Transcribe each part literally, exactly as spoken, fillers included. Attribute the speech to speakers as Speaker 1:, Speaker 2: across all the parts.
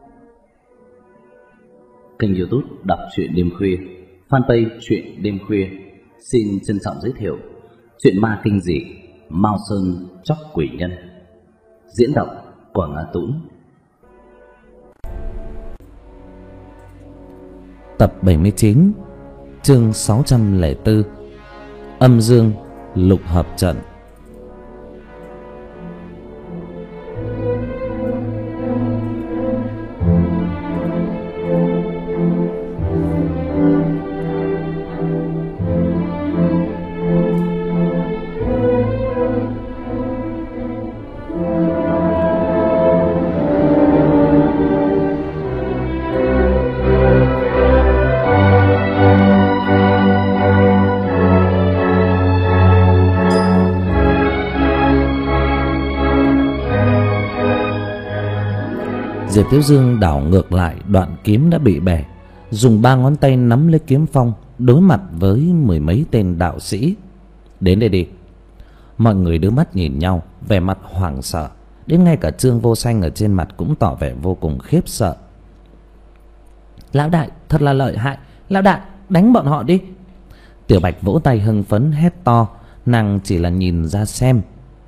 Speaker 1: Kênh YouTube Đọc truyện đêm khuya, fanpage truyện đêm khuya xin trân trọng giới thiệu truyện ma kinh dị Mao Sơn Chóc Quỷ Nhân. Diễn đọc Quảng Á Tũng.
Speaker 2: Tập bảy mươi chín, chương sáu trăm lẻ bốn, Âm Dương Lục Hợp Trận. Diệp Thiếu Dương đảo ngược lại đoạn kiếm đã bị bẻ, dùng ba ngón tay nắm lấy kiếm phong, đối mặt với mười mấy tên đạo sĩ. Đến đây đi. Mọi người đưa mắt nhìn nhau, vẻ mặt hoảng sợ, đến ngay cả Trương Vô Sanh ở trên mặt cũng tỏ vẻ vô cùng khiếp sợ. Lão đại thật là lợi hại, lão đại đánh bọn họ đi. Tiểu Bạch vỗ tay hưng phấn hét to, nàng chỉ là nhìn ra xem.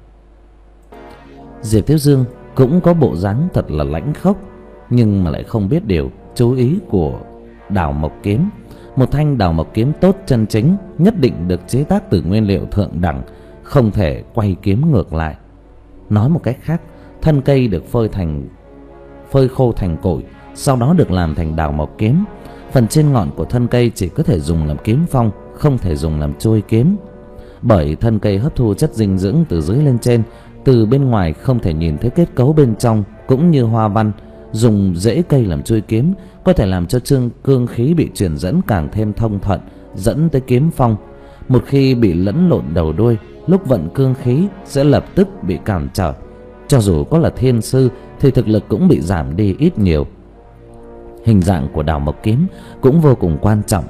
Speaker 2: Diệp Thiếu Dương cũng có bộ dáng thật là lãnh khốc, nhưng mà lại không biết điều chú ý của đào mộc kiếm. Một thanh đào mộc kiếm tốt chân chính nhất định được chế tác từ nguyên liệu thượng đẳng, không thể quay kiếm ngược lại. Nói một cách khác, thân cây được phơi thành phơi khô thành củi, sau đó được làm thành đào mộc kiếm. Phần trên ngọn của thân cây chỉ có thể dùng làm kiếm phong, không thể dùng làm chuôi kiếm, bởi thân cây hấp thu chất dinh dưỡng từ dưới lên trên, từ bên ngoài không thể nhìn thấy kết cấu bên trong cũng như hoa văn. Dùng rễ cây làm chuôi kiếm có thể làm cho chương cương khí bị truyền dẫn càng thêm thông thuận, dẫn tới kiếm phong. Một khi bị lẫn lộn đầu đuôi, lúc vận cương khí sẽ lập tức bị cản trở. Cho dù có là thiên sư thì thực lực cũng bị giảm đi ít nhiều. Hình dạng của đào mộc kiếm cũng vô cùng quan trọng.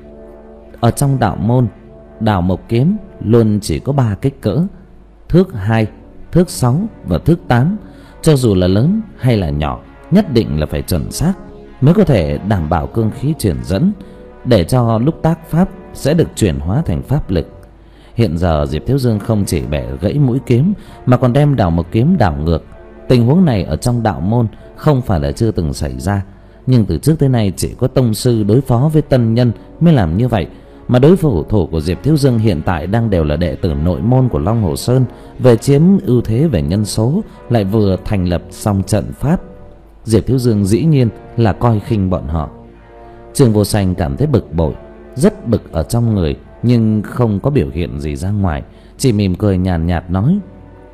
Speaker 2: Ở trong đạo môn, đào mộc kiếm luôn chỉ có ba kích cỡ: thước hai, thước sáu và thước tám. Cho dù là lớn hay là nhỏ, nhất định là phải chuẩn xác mới có thể đảm bảo cương khí truyền dẫn, để cho lúc tác pháp sẽ được chuyển hóa thành pháp lực. Hiện giờ Diệp Thiếu Dương không chỉ bẻ gãy mũi kiếm mà còn đem đào mộc kiếm đảo ngược. Tình huống này ở trong đạo môn không phải là chưa từng xảy ra, nhưng từ trước tới nay chỉ có tông sư đối phó với tân nhân mới làm như vậy. Mà đối thủ thủ của Diệp Thiếu Dương hiện tại đang đều là đệ tử nội môn của Long Hồ Sơn, về chiếm ưu thế về nhân số, lại vừa thành lập xong trận pháp. Diệp Thiếu Dương dĩ nhiên là coi khinh bọn họ. Trương Vô Sanh cảm thấy bực bội, rất bực ở trong người, nhưng không có biểu hiện gì ra ngoài, chỉ mỉm cười nhàn nhạt, nhạt nói: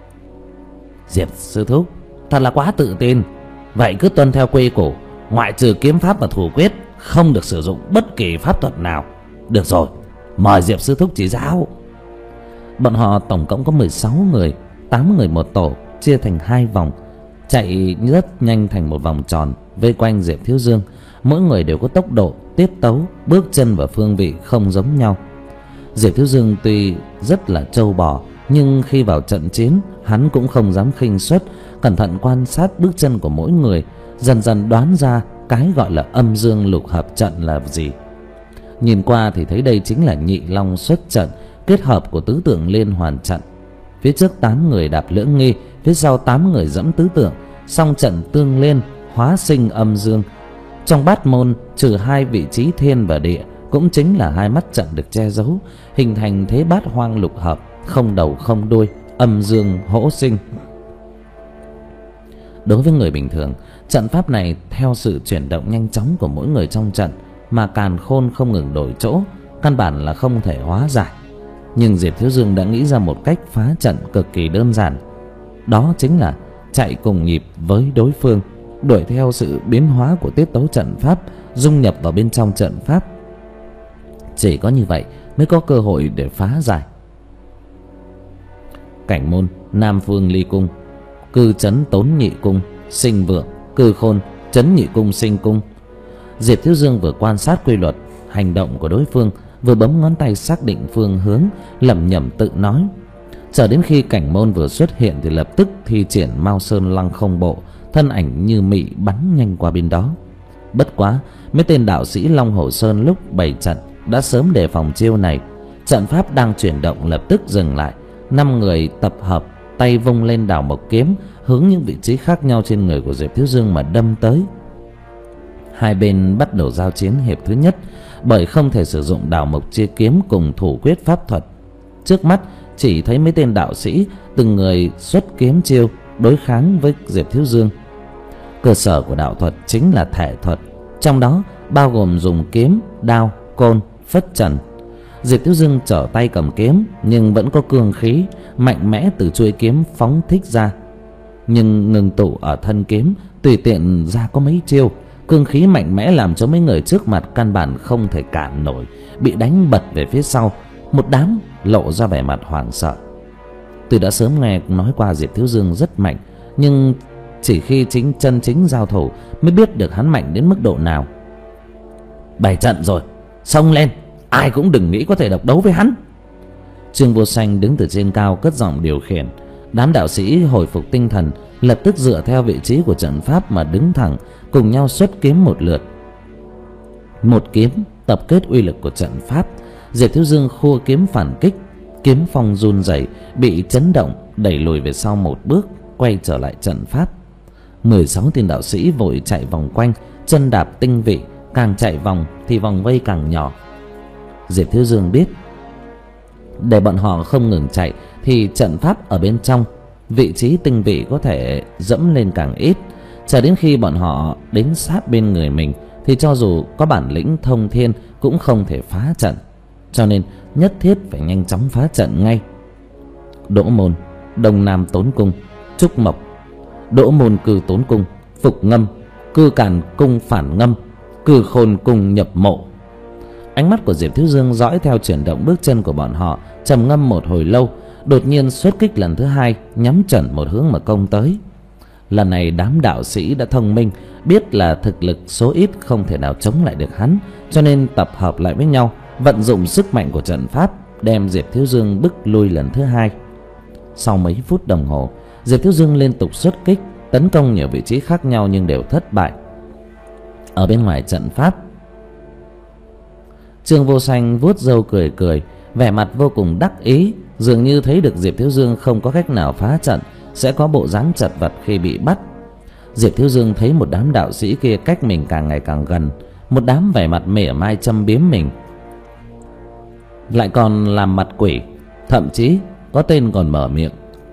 Speaker 2: Diệp sư thúc thật là quá tự tin. Vậy cứ tuân theo quy củ, ngoại trừ kiếm pháp và thủ quyết, không được sử dụng bất kỳ pháp thuật nào. Được rồi, mời Diệp sư thúc chỉ giáo. Bọn họ tổng cộng có mười sáu người, tám người một tổ, chia thành hai vòng, chạy rất nhanh thành một vòng tròn vây quanh Diệp Thiếu Dương. Mỗi người đều có tốc độ, tiết tấu, bước chân và phương vị không giống nhau. Diệp Thiếu Dương tuy rất là trâu bò, nhưng khi vào trận chiến hắn cũng không dám khinh suất, cẩn thận quan sát bước chân của mỗi người, dần dần đoán ra cái gọi là âm dương lục hợp trận là gì. Nhìn qua thì thấy đây chính là nhị long xuất trận, kết hợp của tứ tượng liên hoàn trận. Phía trước tám người đạp lưỡng nghi, phía sau tám người dẫm tứ tượng, song trận tương liên, hóa sinh âm dương. Trong bát môn, trừ hai vị trí thiên và địa, cũng chính là hai mắt trận được che giấu, hình thành thế bát hoang lục hợp, không đầu không đuôi, âm dương hỗ sinh. Đối với người bình thường, trận pháp này theo sự chuyển động nhanh chóng của mỗi người trong trận mà càn khôn không ngừng đổi chỗ, căn bản là không thể hóa giải. Nhưng Diệp Thiếu Dương đã nghĩ ra một cách phá trận cực kỳ đơn giản, đó chính là chạy cùng nhịp với đối phương, đuổi theo sự biến hóa của tiết tấu trận pháp, dung nhập vào bên trong trận pháp. Chỉ có như vậy mới có cơ hội để phá giải. Cảnh môn: Nam Phương Ly Cung, Cư Trấn Tốn Nhị Cung, Sinh Vượng, Cư Khôn, Trấn Nhị Cung, Sinh Cung. Diệp Thiếu Dương vừa quan sát quy luật hành động của đối phương, vừa bấm ngón tay xác định phương hướng, lẩm nhẩm tự nói. Chờ đến khi cảnh môn vừa xuất hiện thì lập tức thi triển Mao Sơn Lăng Không Bộ, thân ảnh như mị bắn nhanh qua bên đó. Bất quá mấy tên đạo sĩ Long Hồ Sơn lúc bày trận đã sớm đề phòng chiêu này. Trận pháp đang chuyển động lập tức dừng lại. Năm người tập hợp, tay vung lên đào mộc kiếm, hướng những vị trí khác nhau trên người của Diệp Thiếu Dương mà đâm tới. Hai bên bắt đầu giao chiến hiệp thứ nhất, bởi không thể sử dụng đào mộc chia kiếm cùng thủ quyết pháp thuật. Trước mắt chỉ thấy mấy tên đạo sĩ từng người xuất kiếm chiêu đối kháng với Diệp Thiếu Dương. Cơ sở của đạo thuật chính là thể thuật, trong đó bao gồm dùng kiếm, đao, côn, phất trần. Diệp Thiếu Dương trở tay cầm kiếm nhưng vẫn có cương khí mạnh mẽ từ chuôi kiếm phóng thích ra, nhưng ngừng tụ ở thân kiếm, tùy tiện ra có mấy chiêu. Cương khí mạnh mẽ làm cho mấy người trước mặt căn bản không thể cản nổi, bị đánh bật về phía sau. Một đám lộ ra vẻ mặt hoảng sợ. Tôi đã sớm nghe nói qua Diệp Thiếu Dương rất mạnh, nhưng chỉ khi chính chân chính giao thủ mới biết được hắn mạnh đến mức độ nào. Bày trận rồi, xông lên, ai cũng đừng nghĩ có thể độc đấu với hắn. Trương Vô Sanh đứng từ trên cao cất giọng điều khiển. Đám đạo sĩ hồi phục tinh thần, lập tức dựa theo vị trí của trận pháp mà đứng thẳng, cùng nhau xuất kiếm một lượt. Một kiếm tập kết uy lực của trận pháp. Diệp Thiếu Dương khua kiếm phản kích, kiếm phong run rẩy, bị chấn động đẩy lùi về sau một bước, quay trở lại trận pháp. Mười sáu tên đạo sĩ vội chạy vòng quanh, chân đạp tinh vị, càng chạy vòng thì vòng vây càng nhỏ. Diệp Thiếu Dương biết, để bọn họ không ngừng chạy thì trận pháp ở bên trong, vị trí tinh vị có thể dẫm lên càng ít. Chờ đến khi bọn họ đến sát bên người mình thì cho dù có bản lĩnh thông thiên cũng không thể phá trận, cho nên nhất thiết phải nhanh chóng phá trận ngay. Đỗ Môn, Đông Nam Tốn Cung, Trúc Mộc. Đỗ Môn cư Tốn Cung, phục ngâm. Cư Càn Cung phản ngâm. Cư Khôn Cung nhập mộ. Ánh mắt của Diệp Thiếu Dương dõi theo chuyển động bước chân của bọn họ, trầm ngâm một hồi lâu, đột nhiên xuất kích lần thứ hai, nhắm chuẩn một hướng mà công tới. Lần này đám đạo sĩ đã thông minh, biết là thực lực số ít không thể nào chống lại được hắn, cho nên tập hợp lại với nhau, vận dụng sức mạnh của trận pháp, đem Diệp Thiếu Dương bức lui lần thứ hai. Sau mấy phút đồng hồ, Diệp Thiếu Dương liên tục xuất kích, tấn công nhiều vị trí khác nhau nhưng đều thất bại. Ở bên ngoài trận pháp, Trương Vô Sanh vuốt râu cười cười, vẻ mặt vô cùng đắc ý, dường như thấy được Diệp Thiếu Dương không có cách nào phá trận, sẽ có bộ dáng chật vật khi bị bắt. Diệp Thiếu Dương thấy một đám đạo sĩ kia cách mình càng ngày càng gần, một đám vẻ mặt mỉa mai châm biếm mình, lại còn làm mặt quỷ, thậm chí có tên còn mở miệng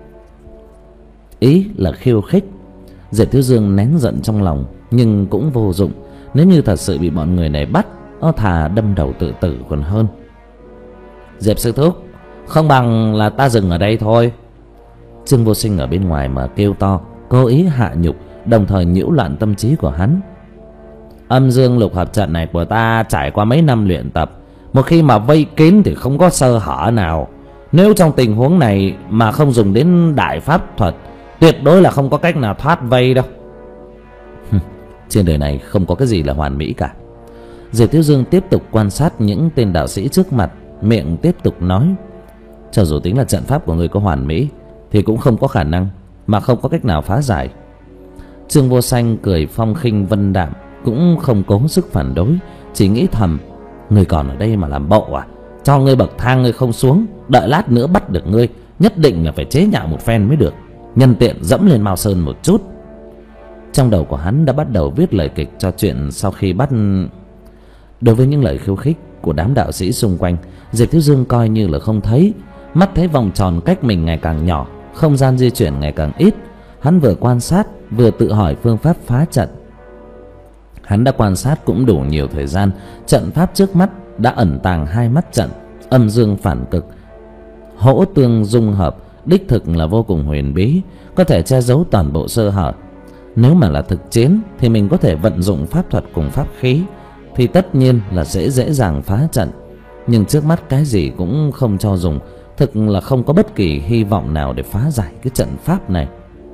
Speaker 2: ý là khiêu khích. Diệp Thiếu Dương nén giận trong lòng nhưng cũng vô dụng. Nếu như thật sự bị bọn người này bắt, nó thà đâm đầu tự tử còn hơn. Diệp sư thúc, không bằng là ta dừng ở đây thôi. Trương Vô Sinh ở bên ngoài mà kêu to, cố ý hạ nhục, đồng thời nhiễu loạn tâm trí của hắn. Âm dương lục hợp trận này của ta trải qua mấy năm luyện tập, một khi mà vây kín thì không có sơ hở nào. Nếu trong tình huống này mà không dùng đến đại pháp thuật, tuyệt đối là không có cách nào thoát vây đâu. Trên đời này không có cái gì là hoàn mỹ cả. Diệp Thiếu Dương tiếp tục quan sát những tên đạo sĩ trước mặt, miệng tiếp tục nói: cho dù tính là trận pháp của người có hoàn mỹ thì cũng không có khả năng mà không có cách nào phá giải. Trương Vô Sanh cười phong khinh vân đạm, cũng không cố sức phản đối, chỉ nghĩ thầm: ngươi còn ở đây mà làm bộ à? Cho ngươi bậc thang ngươi không xuống, đợi lát nữa bắt được ngươi, nhất định là phải chế nhạo một phen mới được, nhân tiện dẫm lên Mao Sơn một chút. Trong đầu của hắn đã bắt đầu viết lời kịch cho chuyện sau khi bắt. Đối với những lời khiêu khích của đám đạo sĩ xung quanh, Diệp Thiếu Dương coi như là không thấy. Mắt thấy vòng tròn cách mình ngày càng nhỏ, không gian di chuyển ngày càng ít. Hắn vừa quan sát vừa tự hỏi phương pháp phá trận. Hắn đã quan sát cũng đủ nhiều thời gian. Trận pháp trước mắt đã ẩn tàng hai mắt trận, âm dương phản cực, hỗ tương dung hợp, đích thực là vô cùng huyền bí, có thể che giấu toàn bộ sơ hở. Nếu mà là thực chiến thì mình có thể vận dụng pháp thuật cùng pháp khí, thì tất nhiên là sẽ dễ dàng phá trận. Nhưng trước mắt cái gì cũng không cho dùng, thực là không có bất kỳ hy vọng nào để phá giải cái trận pháp này.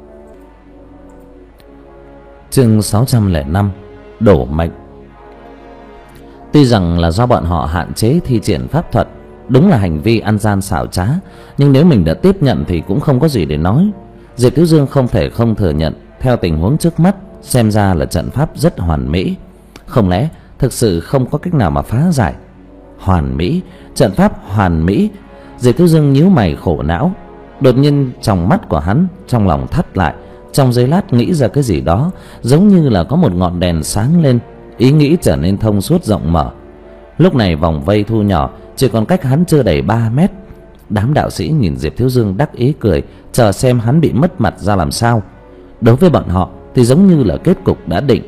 Speaker 2: Chương sáu trăm lẻ năm, đổ mệnh. Tuy rằng là do bọn họ hạn chế thi triển pháp thuật, đúng là hành vi ăn gian xảo trá, nhưng nếu mình đã tiếp nhận thì cũng không có gì để nói. Diệp Thiếu Dương không thể không thừa nhận, Theo tình huống trước mắt, xem ra là trận pháp rất hoàn mỹ. Không lẽ thực sự không có cách nào mà phá giải? Hoàn mỹ, trận pháp hoàn mỹ. Diệp Thiếu Dương nhíu mày khổ não. Đột nhiên trong mắt của hắn, trong lòng thắt lại, trong giây lát nghĩ ra cái gì đó, giống như là có một ngọn đèn sáng lên, ý nghĩ trở nên thông suốt rộng mở. Lúc này vòng vây thu nhỏ, chỉ còn cách hắn chưa đầy ba mét. Đám đạo sĩ nhìn Diệp Thiếu Dương đắc ý cười, chờ xem hắn bị mất mặt ra làm sao. Đối với bọn họ thì giống như là kết cục đã định.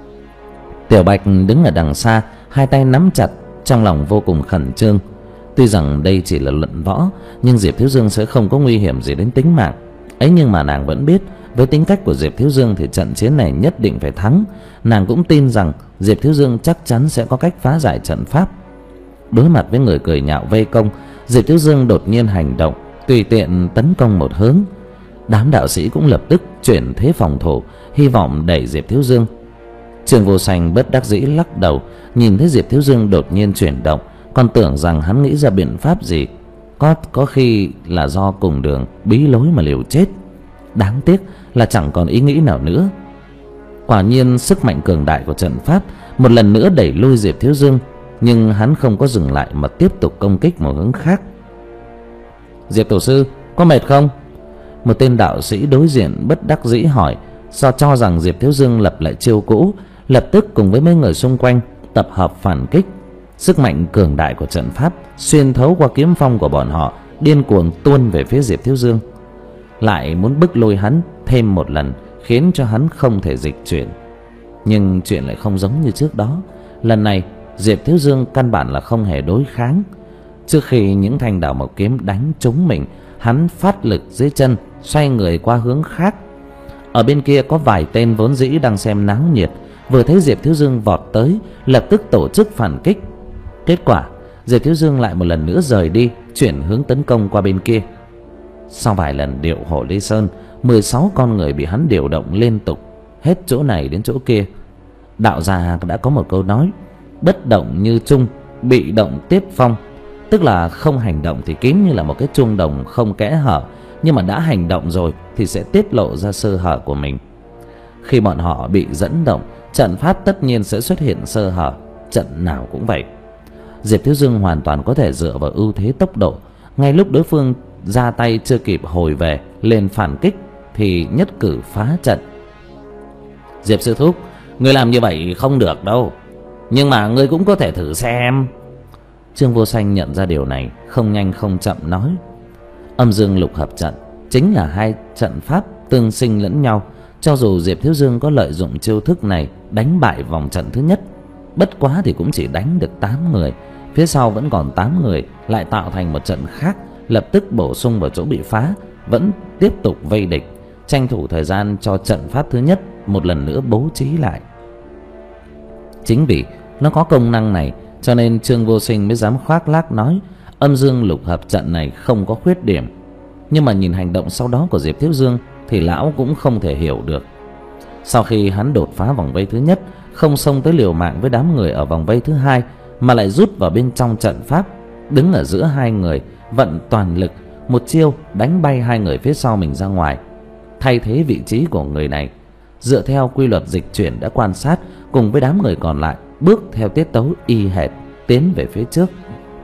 Speaker 2: Tiểu Bạch đứng ở đằng xa, hai tay nắm chặt, trong lòng vô cùng khẩn trương. Tuy rằng đây chỉ là luận võ, nhưng Diệp Thiếu Dương sẽ không có nguy hiểm gì đến tính mạng. Ấy nhưng mà nàng vẫn biết, với tính cách của Diệp Thiếu Dương thì trận chiến này nhất định phải thắng. Nàng cũng tin rằng Diệp Thiếu Dương chắc chắn sẽ có cách phá giải trận pháp. Đối mặt với người cười nhạo vây công, Diệp Thiếu Dương đột nhiên hành động, tùy tiện tấn công một hướng. Đám đạo sĩ cũng lập tức chuyển thế phòng thủ, hy vọng đẩy Diệp Thiếu Dương. Trương Vô Sanh bất đắc dĩ lắc đầu, nhìn thấy Diệp Thiếu Dương đột nhiên chuyển động, còn tưởng rằng hắn nghĩ ra biện pháp gì, có có khi là do cùng đường bí lối mà liều chết. Đáng tiếc là chẳng còn ý nghĩ nào nữa. Quả nhiên sức mạnh cường đại của trận pháp một lần nữa đẩy lui Diệp Thiếu Dương, nhưng hắn không có dừng lại mà tiếp tục công kích một hướng khác. Diệp tổ sư, có mệt không? Một tên đạo sĩ đối diện bất đắc dĩ hỏi, do cho rằng Diệp Thiếu Dương lập lại chiêu cũ, lập tức cùng với mấy người xung quanh tập hợp phản kích. Sức mạnh cường đại của trận pháp xuyên thấu qua kiếm phong của bọn họ, điên cuồng tuôn về phía Diệp Thiếu Dương, lại muốn bức lôi hắn thêm một lần, khiến cho hắn không thể dịch chuyển. Nhưng chuyện lại không giống như trước đó. Lần này Diệp Thiếu Dương căn bản là không hề đối kháng. Trước khi những thanh đào mộc kiếm đánh trúng mình, hắn phát lực dưới chân, xoay người qua hướng khác. Ở bên kia có vài tên vốn dĩ đang xem náo nhiệt, vừa thấy Diệp Thiếu Dương vọt tới, lập tức tổ chức phản kích. Kết quả Diệp Thiếu Dương lại một lần nữa rời đi, chuyển hướng tấn công qua bên kia. Sau vài lần điệu hổ Ly Sơn, mười sáu con người bị hắn điều động liên tục, hết chỗ này đến chỗ kia. Đạo gia đã có một câu nói: bất động như trung, bị động tiếp phong. Tức là không hành động thì kín như là một cái chuông đồng không kẽ hở, nhưng mà đã hành động rồi thì sẽ tiết lộ ra sơ hở của mình. Khi bọn họ bị dẫn động, trận pháp tất nhiên sẽ xuất hiện sơ hở. Trận nào cũng vậy. Diệp Thiếu Dương hoàn toàn có thể dựa vào ưu thế tốc độ, ngay lúc đối phương ra tay chưa kịp hồi về lên phản kích thì nhất cử phá trận. Diệp sư thúc, ngươi làm như vậy không được đâu, nhưng mà ngươi cũng có thể thử xem. Trương Vô Sanh nhận ra điều này, không nhanh không chậm nói: âm dương lục hợp trận chính là hai trận pháp tương sinh lẫn nhau. Cho dù Diệp Thiếu Dương có lợi dụng chiêu thức này đánh bại vòng trận thứ nhất, bất quá thì cũng chỉ đánh được tám người, phía sau vẫn còn tám người, lại tạo thành một trận khác, lập tức bổ sung vào chỗ bị phá, vẫn tiếp tục vây địch, tranh thủ thời gian cho trận pháp thứ nhất một lần nữa bố trí lại. Chính vì nó có công năng này cho nên Trương Vô Sinh mới dám khoác lác nói âm dương lục hợp trận này không có khuyết điểm. Nhưng mà nhìn hành động sau đó của Diệp Thiếu Dương thì lão cũng không thể hiểu được. Sau khi hắn đột phá vòng vây thứ nhất, không xông tới liều mạng với đám người ở vòng vây thứ hai, mà lại rút vào bên trong trận pháp, đứng ở giữa hai người, vận toàn lực, một chiêu đánh bay hai người phía sau mình ra ngoài, thay thế vị trí của người này. Dựa theo quy luật dịch chuyển đã quan sát, cùng với đám người còn lại bước theo tiết tấu y hệt tiến về phía trước.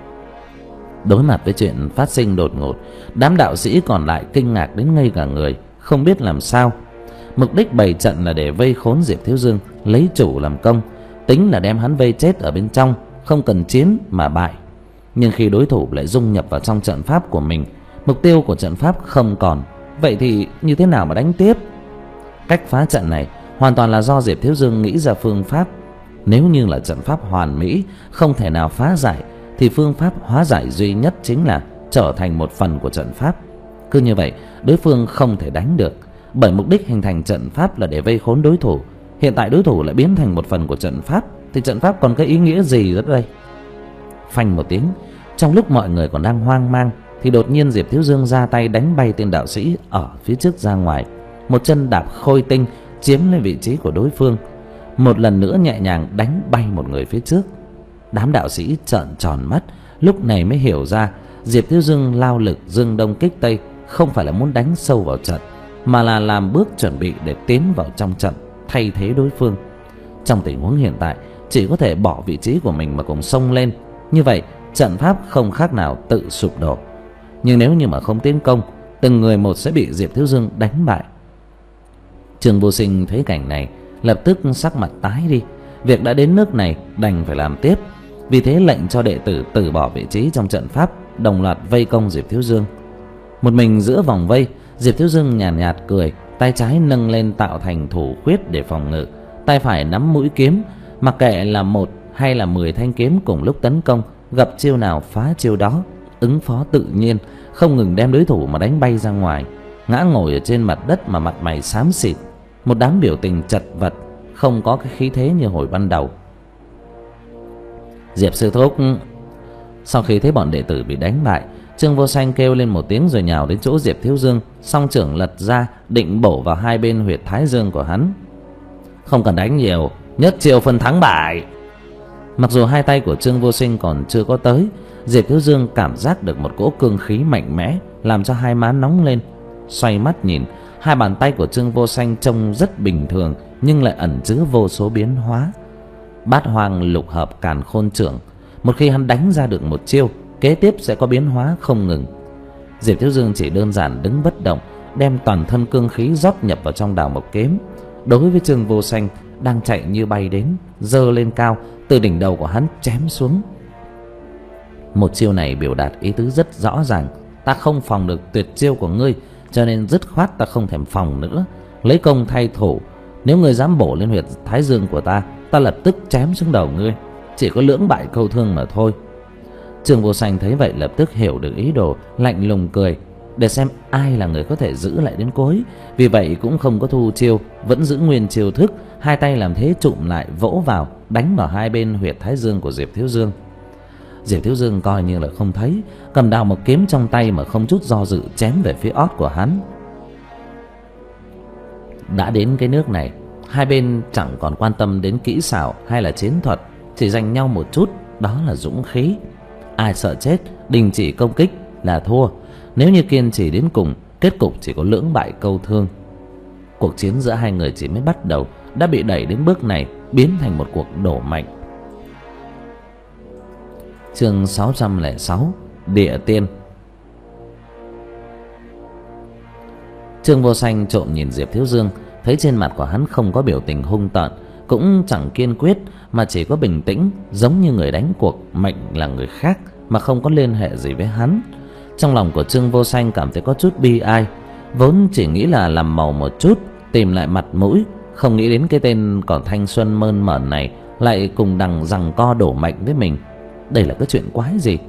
Speaker 2: Đối mặt với chuyện phát sinh đột ngột, đám đạo sĩ còn lại kinh ngạc đến ngây cả người, không biết làm sao. Mục đích bày trận là để vây khốn Diệp Thiếu Dương, lấy chủ làm công, tính là đem hắn vây chết ở bên trong, không cần chiến mà bại. Nhưng khi đối thủ lại dung nhập vào trong trận pháp của mình, mục tiêu của trận pháp không còn, vậy thì như thế nào mà đánh tiếp? Cách phá trận này hoàn toàn là do Diệp Thiếu Dương nghĩ ra phương pháp. Nếu như là trận pháp hoàn mỹ, không thể nào phá giải, thì phương pháp hóa giải duy nhất chính là trở thành một phần của trận pháp. Cứ như vậy, đối phương không thể đánh được, bởi mục đích hình thành trận pháp là để vây khốn đối thủ. Hiện tại đối thủ lại biến thành một phần của trận pháp, thì trận pháp còn cái ý nghĩa gì nữa đây? Phanh một tiếng, trong lúc mọi người còn đang hoang mang, thì đột nhiên Diệp Thiếu Dương ra tay đánh bay tên đạo sĩ ở phía trước ra ngoài, một chân đạp khôi tinh chiếm lấy vị trí của đối phương, một lần nữa nhẹ nhàng đánh bay một người phía trước. Đám đạo sĩ trợn tròn mắt, lúc này mới hiểu ra Diệp Thiếu Dương lao lực dương đông kích tây không phải là muốn đánh sâu vào trận, mà là làm bước chuẩn bị để tiến vào trong trận, thay thế đối phương. Trong tình huống hiện tại, chỉ có thể bỏ vị trí của mình mà cùng xông lên. Như vậy trận pháp không khác nào tự sụp đổ. Nhưng nếu như mà không tiến công, từng người một sẽ bị Diệp Thiếu Dương đánh bại. Trương Vô Sinh thấy cảnh này, lập tức sắc mặt tái đi. Việc đã đến nước này đành phải làm tiếp. Vì thế lệnh cho đệ tử từ bỏ vị trí trong trận pháp, đồng loạt vây công Diệp Thiếu Dương. Một mình giữa vòng vây, Diệp Thiếu Dương nhàn nhạt, nhạt cười, tay trái nâng lên tạo thành thủ quyết để phòng ngự, tay phải nắm mũi kiếm, mặc kệ là một hay là mười thanh kiếm cùng lúc tấn công, gặp chiêu nào phá chiêu đó, ứng phó tự nhiên, không ngừng đem đối thủ mà đánh bay ra ngoài, ngã ngồi ở trên mặt đất mà mặt mày xám xịt, một đám biểu tình chật vật, không có cái khí thế như hồi ban đầu. Diệp sư thúc. Sau khi thấy bọn đệ tử bị đánh bại, Trương Vô Sanh kêu lên một tiếng rồi nhào đến chỗ Diệp Thiếu Dương, song trưởng lật ra định bổ vào hai bên huyệt thái dương của hắn. Không cần đánh nhiều, nhất chiêu phân thắng bại. Mặc dù hai tay của Trương Vô Sinh còn chưa có tới, Diệp Thiếu Dương cảm giác được một cỗ cương khí mạnh mẽ, làm cho hai má nóng lên. Xoay mắt nhìn, hai bàn tay của Trương Vô Sanh trông rất bình thường, nhưng lại ẩn chứa vô số biến hóa. Bát Hoang Lục Hợp Càn Khôn Trưởng, một khi hắn đánh ra được một chiêu, kế tiếp sẽ có biến hóa không ngừng. Diệp Thiếu Dương chỉ đơn giản đứng bất động, đem toàn thân cương khí rót nhập vào trong đào mộc kiếm. Đối với Trương Vô Sanh đang chạy như bay đến, giơ lên cao, từ đỉnh đầu của hắn chém xuống. Một chiêu này biểu đạt ý tứ rất rõ ràng: ta không phòng được tuyệt chiêu của ngươi, cho nên dứt khoát ta không thèm phòng nữa, lấy công thay thủ. Nếu ngươi dám bổ lên huyệt thái dương của ta, ta lập tức chém xuống đầu ngươi, chỉ có lưỡng bại câu thương mà thôi. Trương Vô Sanh thấy vậy lập tức hiểu được ý đồ, lạnh lùng cười, để xem ai là người có thể giữ lại đến cuối. Vì vậy cũng không có thu chiêu, vẫn giữ nguyên chiêu thức, hai tay làm thế chụm lại, vỗ vào, đánh vào hai bên huyệt thái dương của Diệp Thiếu Dương. Diệp Thiếu Dương coi như là không thấy, cầm đào một kiếm trong tay mà không chút do dự chém về phía ót của hắn. Đã đến cái nước này, hai bên chẳng còn quan tâm đến kỹ xảo hay là chiến thuật, chỉ giành nhau một chút, đó là dũng khí. Ai sợ chết, đình chỉ công kích là thua. Nếu như kiên trì đến cùng, kết cục chỉ có lưỡng bại câu thương. Cuộc chiến giữa hai người chỉ mới bắt đầu đã bị đẩy đến bước này, biến thành một cuộc đổ mạnh. Chương sáu trăm lẻ sáu, Địa Tiên. Trương Vô Sanh trộm nhìn Diệp Thiếu Dương, thấy trên mặt của hắn không có biểu tình hung tợn, cũng chẳng kiên quyết, mà chỉ có bình tĩnh, giống như người đánh cuộc mệnh là người khác mà không có liên hệ gì với hắn. Trong lòng của Trương Vô Sanh cảm thấy có chút bi ai, vốn chỉ nghĩ là làm màu một chút, tìm lại mặt mũi, không nghĩ đến cái tên còn thanh xuân mơn mởn này lại cùng đằng giằng co đổ mạnh với mình. Đây là cái chuyện quái gì?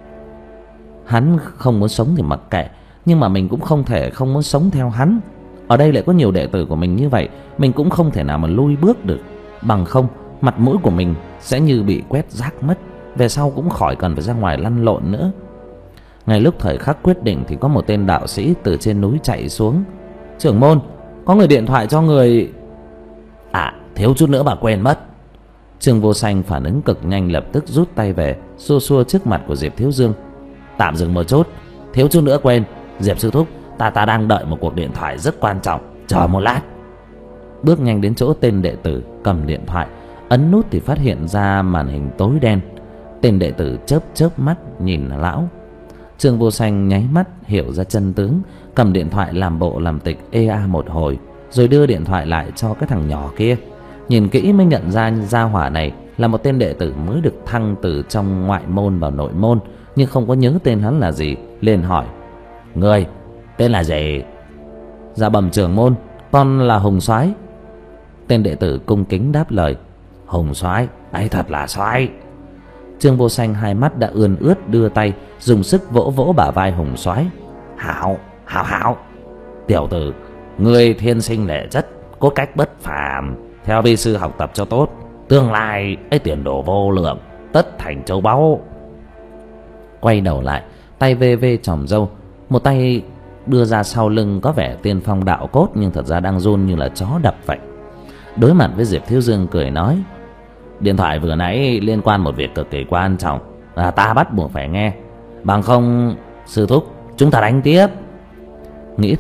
Speaker 2: Hắn không muốn sống thì mặc kệ, nhưng mà mình cũng không thể không muốn sống theo hắn. Ở đây lại có nhiều đệ tử của mình như vậy, mình cũng không thể nào mà lui bước được. Bằng không, mặt mũi của mình sẽ như bị quét rác mất, về sau cũng khỏi cần phải ra ngoài lăn lộn nữa. Ngay lúc thời khắc quyết định thì có một tên đạo sĩ từ trên núi chạy xuống. Trưởng môn, có người điện thoại cho người. À, thiếu chút nữa bà quên mất. Trương Vô Sanh phản ứng cực nhanh, lập tức rút tay về, xua xua trước mặt của Diệp Thiếu Dương. Tạm dừng một chút, thiếu chút nữa quên. Diệp sư thúc, ta ta đang đợi một cuộc điện thoại rất quan trọng, chờ một lát. Bước nhanh đến chỗ tên đệ tử, cầm điện thoại, ấn nút thì phát hiện ra màn hình tối đen. Tên đệ tử chớp chớp mắt nhìn lão. Trương Vô Sanh nháy mắt hiểu ra chân tướng, cầm điện thoại làm bộ làm tịch ê a một hồi, rồi đưa điện thoại lại cho cái thằng nhỏ kia. Nhìn kỹ mới nhận ra gia hỏa này là một tên đệ tử mới được thăng từ trong ngoại môn vào nội môn, nhưng không có nhớ tên hắn là gì, liền hỏi: Người tên là gì? Dạ bẩm trưởng môn, con là Hùng Soái. Tên đệ tử cung kính đáp lời: Hùng Soái, ấy thật là soái. Trương Vô Sanh hai mắt đã ươn ướt, đưa tay dùng sức vỗ vỗ bả vai Hùng Soái. Hảo, hảo hảo. Tiểu tử, ngươi thiên sinh lệ chất, có cách bất phàm, theo vi sư học tập cho tốt, tương lai ấy tiền đồ vô lượng, tất thành châu báu. Quay đầu lại, tay vê vê chòm râu, một tay đưa ra sau lưng có vẻ tiên phong đạo cốt, nhưng thật ra đang run như là chó đập vậy. Đối mặt với Diệp Thiếu Dương cười nói: Điện thoại vừa nãy liên quan một việc cực kỳ quan trọng, à, ta bắt buộc phải nghe, bằng không sư thúc chúng ta đánh tiếp. Nghĩ thầm,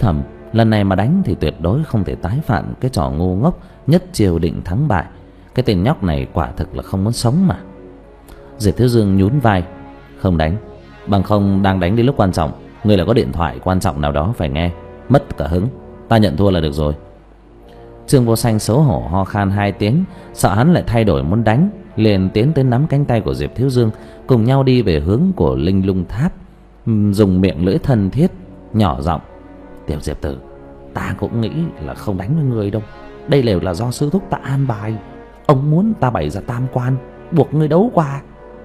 Speaker 2: lần này mà đánh thì tuyệt đối không thể tái phạm cái trò ngu ngốc nhất chiêu định thắng bại. Cái tên nhóc này quả thực là không muốn sống mà. Diệp Thiếu Dương nhún vai: không đánh, bằng không đang đánh đến lúc quan trọng, ngươi lại có điện thoại quan trọng nào đó phải nghe, mất cả hứng. Ta nhận thua là được rồi. Trương Vô Sanh xấu hổ ho khan hai tiếng, sợ hắn lại thay đổi muốn đánh, liền tiến tới nắm cánh tay của Diệp Thiếu Dương, cùng nhau đi về hướng của Linh Lung Tháp, dùng miệng lưỡi thân thiết nhỏ giọng: tiểu Diệp tử, ta cũng nghĩ là không đánh với người đâu, đây đều là do sư thúc ta an bài. Ông muốn ta bày ra tam quan, buộc ngươi đấu qua.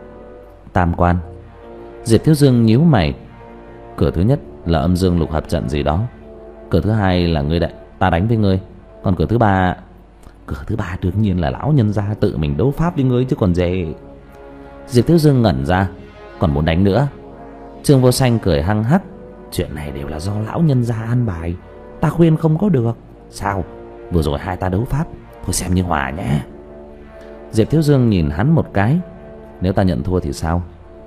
Speaker 2: Tam quan? Diệp Thiếu Dương nhíu mày. Cửa thứ nhất là âm dương lục hợp trận gì đó, cửa thứ hai là ngươi đại ta đánh với ngươi, còn cửa thứ ba... Cửa thứ ba đương nhiên là lão nhân gia tự mình đấu pháp với ngươi chứ còn gì. Diệp Thiếu Dương ngẩn ra: còn muốn đánh nữa? Trương Vô Sanh cười hăng hắc: chuyện này đều là do lão nhân gia an bài, ta khuyên không có được. Sao, vừa rồi hai ta đấu pháp, thôi xem như hòa nhé. Diệp Thiếu Dương nhìn hắn một cái: nếu ta nhận thua thì sao?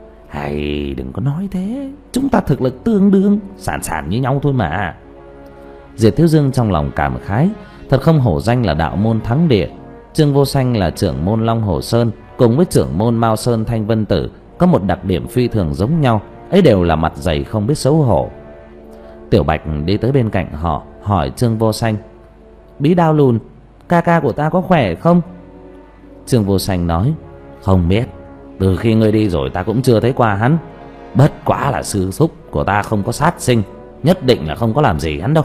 Speaker 2: Hay đừng có nói thế, chúng ta thực lực tương đương, sàn sàn như nhau thôi mà. Diệp Thiếu Dương trong lòng cảm khái, thật không hổ danh là đạo môn thắng địa. Trương Vô Sanh là trưởng môn Long Hồ Sơn, cùng với trưởng môn Mao Sơn Thanh Vân Tử có một đặc điểm phi thường giống nhau, ấy đều là mặt dày không biết xấu hổ. Tiểu Bạch đi tới bên cạnh họ, hỏi Trương Vô Sanh: Bí Đao Lùn, ca ca của ta có khỏe không? Trương Vô Sanh nói: không biết, từ khi ngươi đi rồi ta cũng chưa thấy qua hắn. Bất quá là sư thúc của ta không có sát sinh, nhất định là không có làm gì hắn đâu.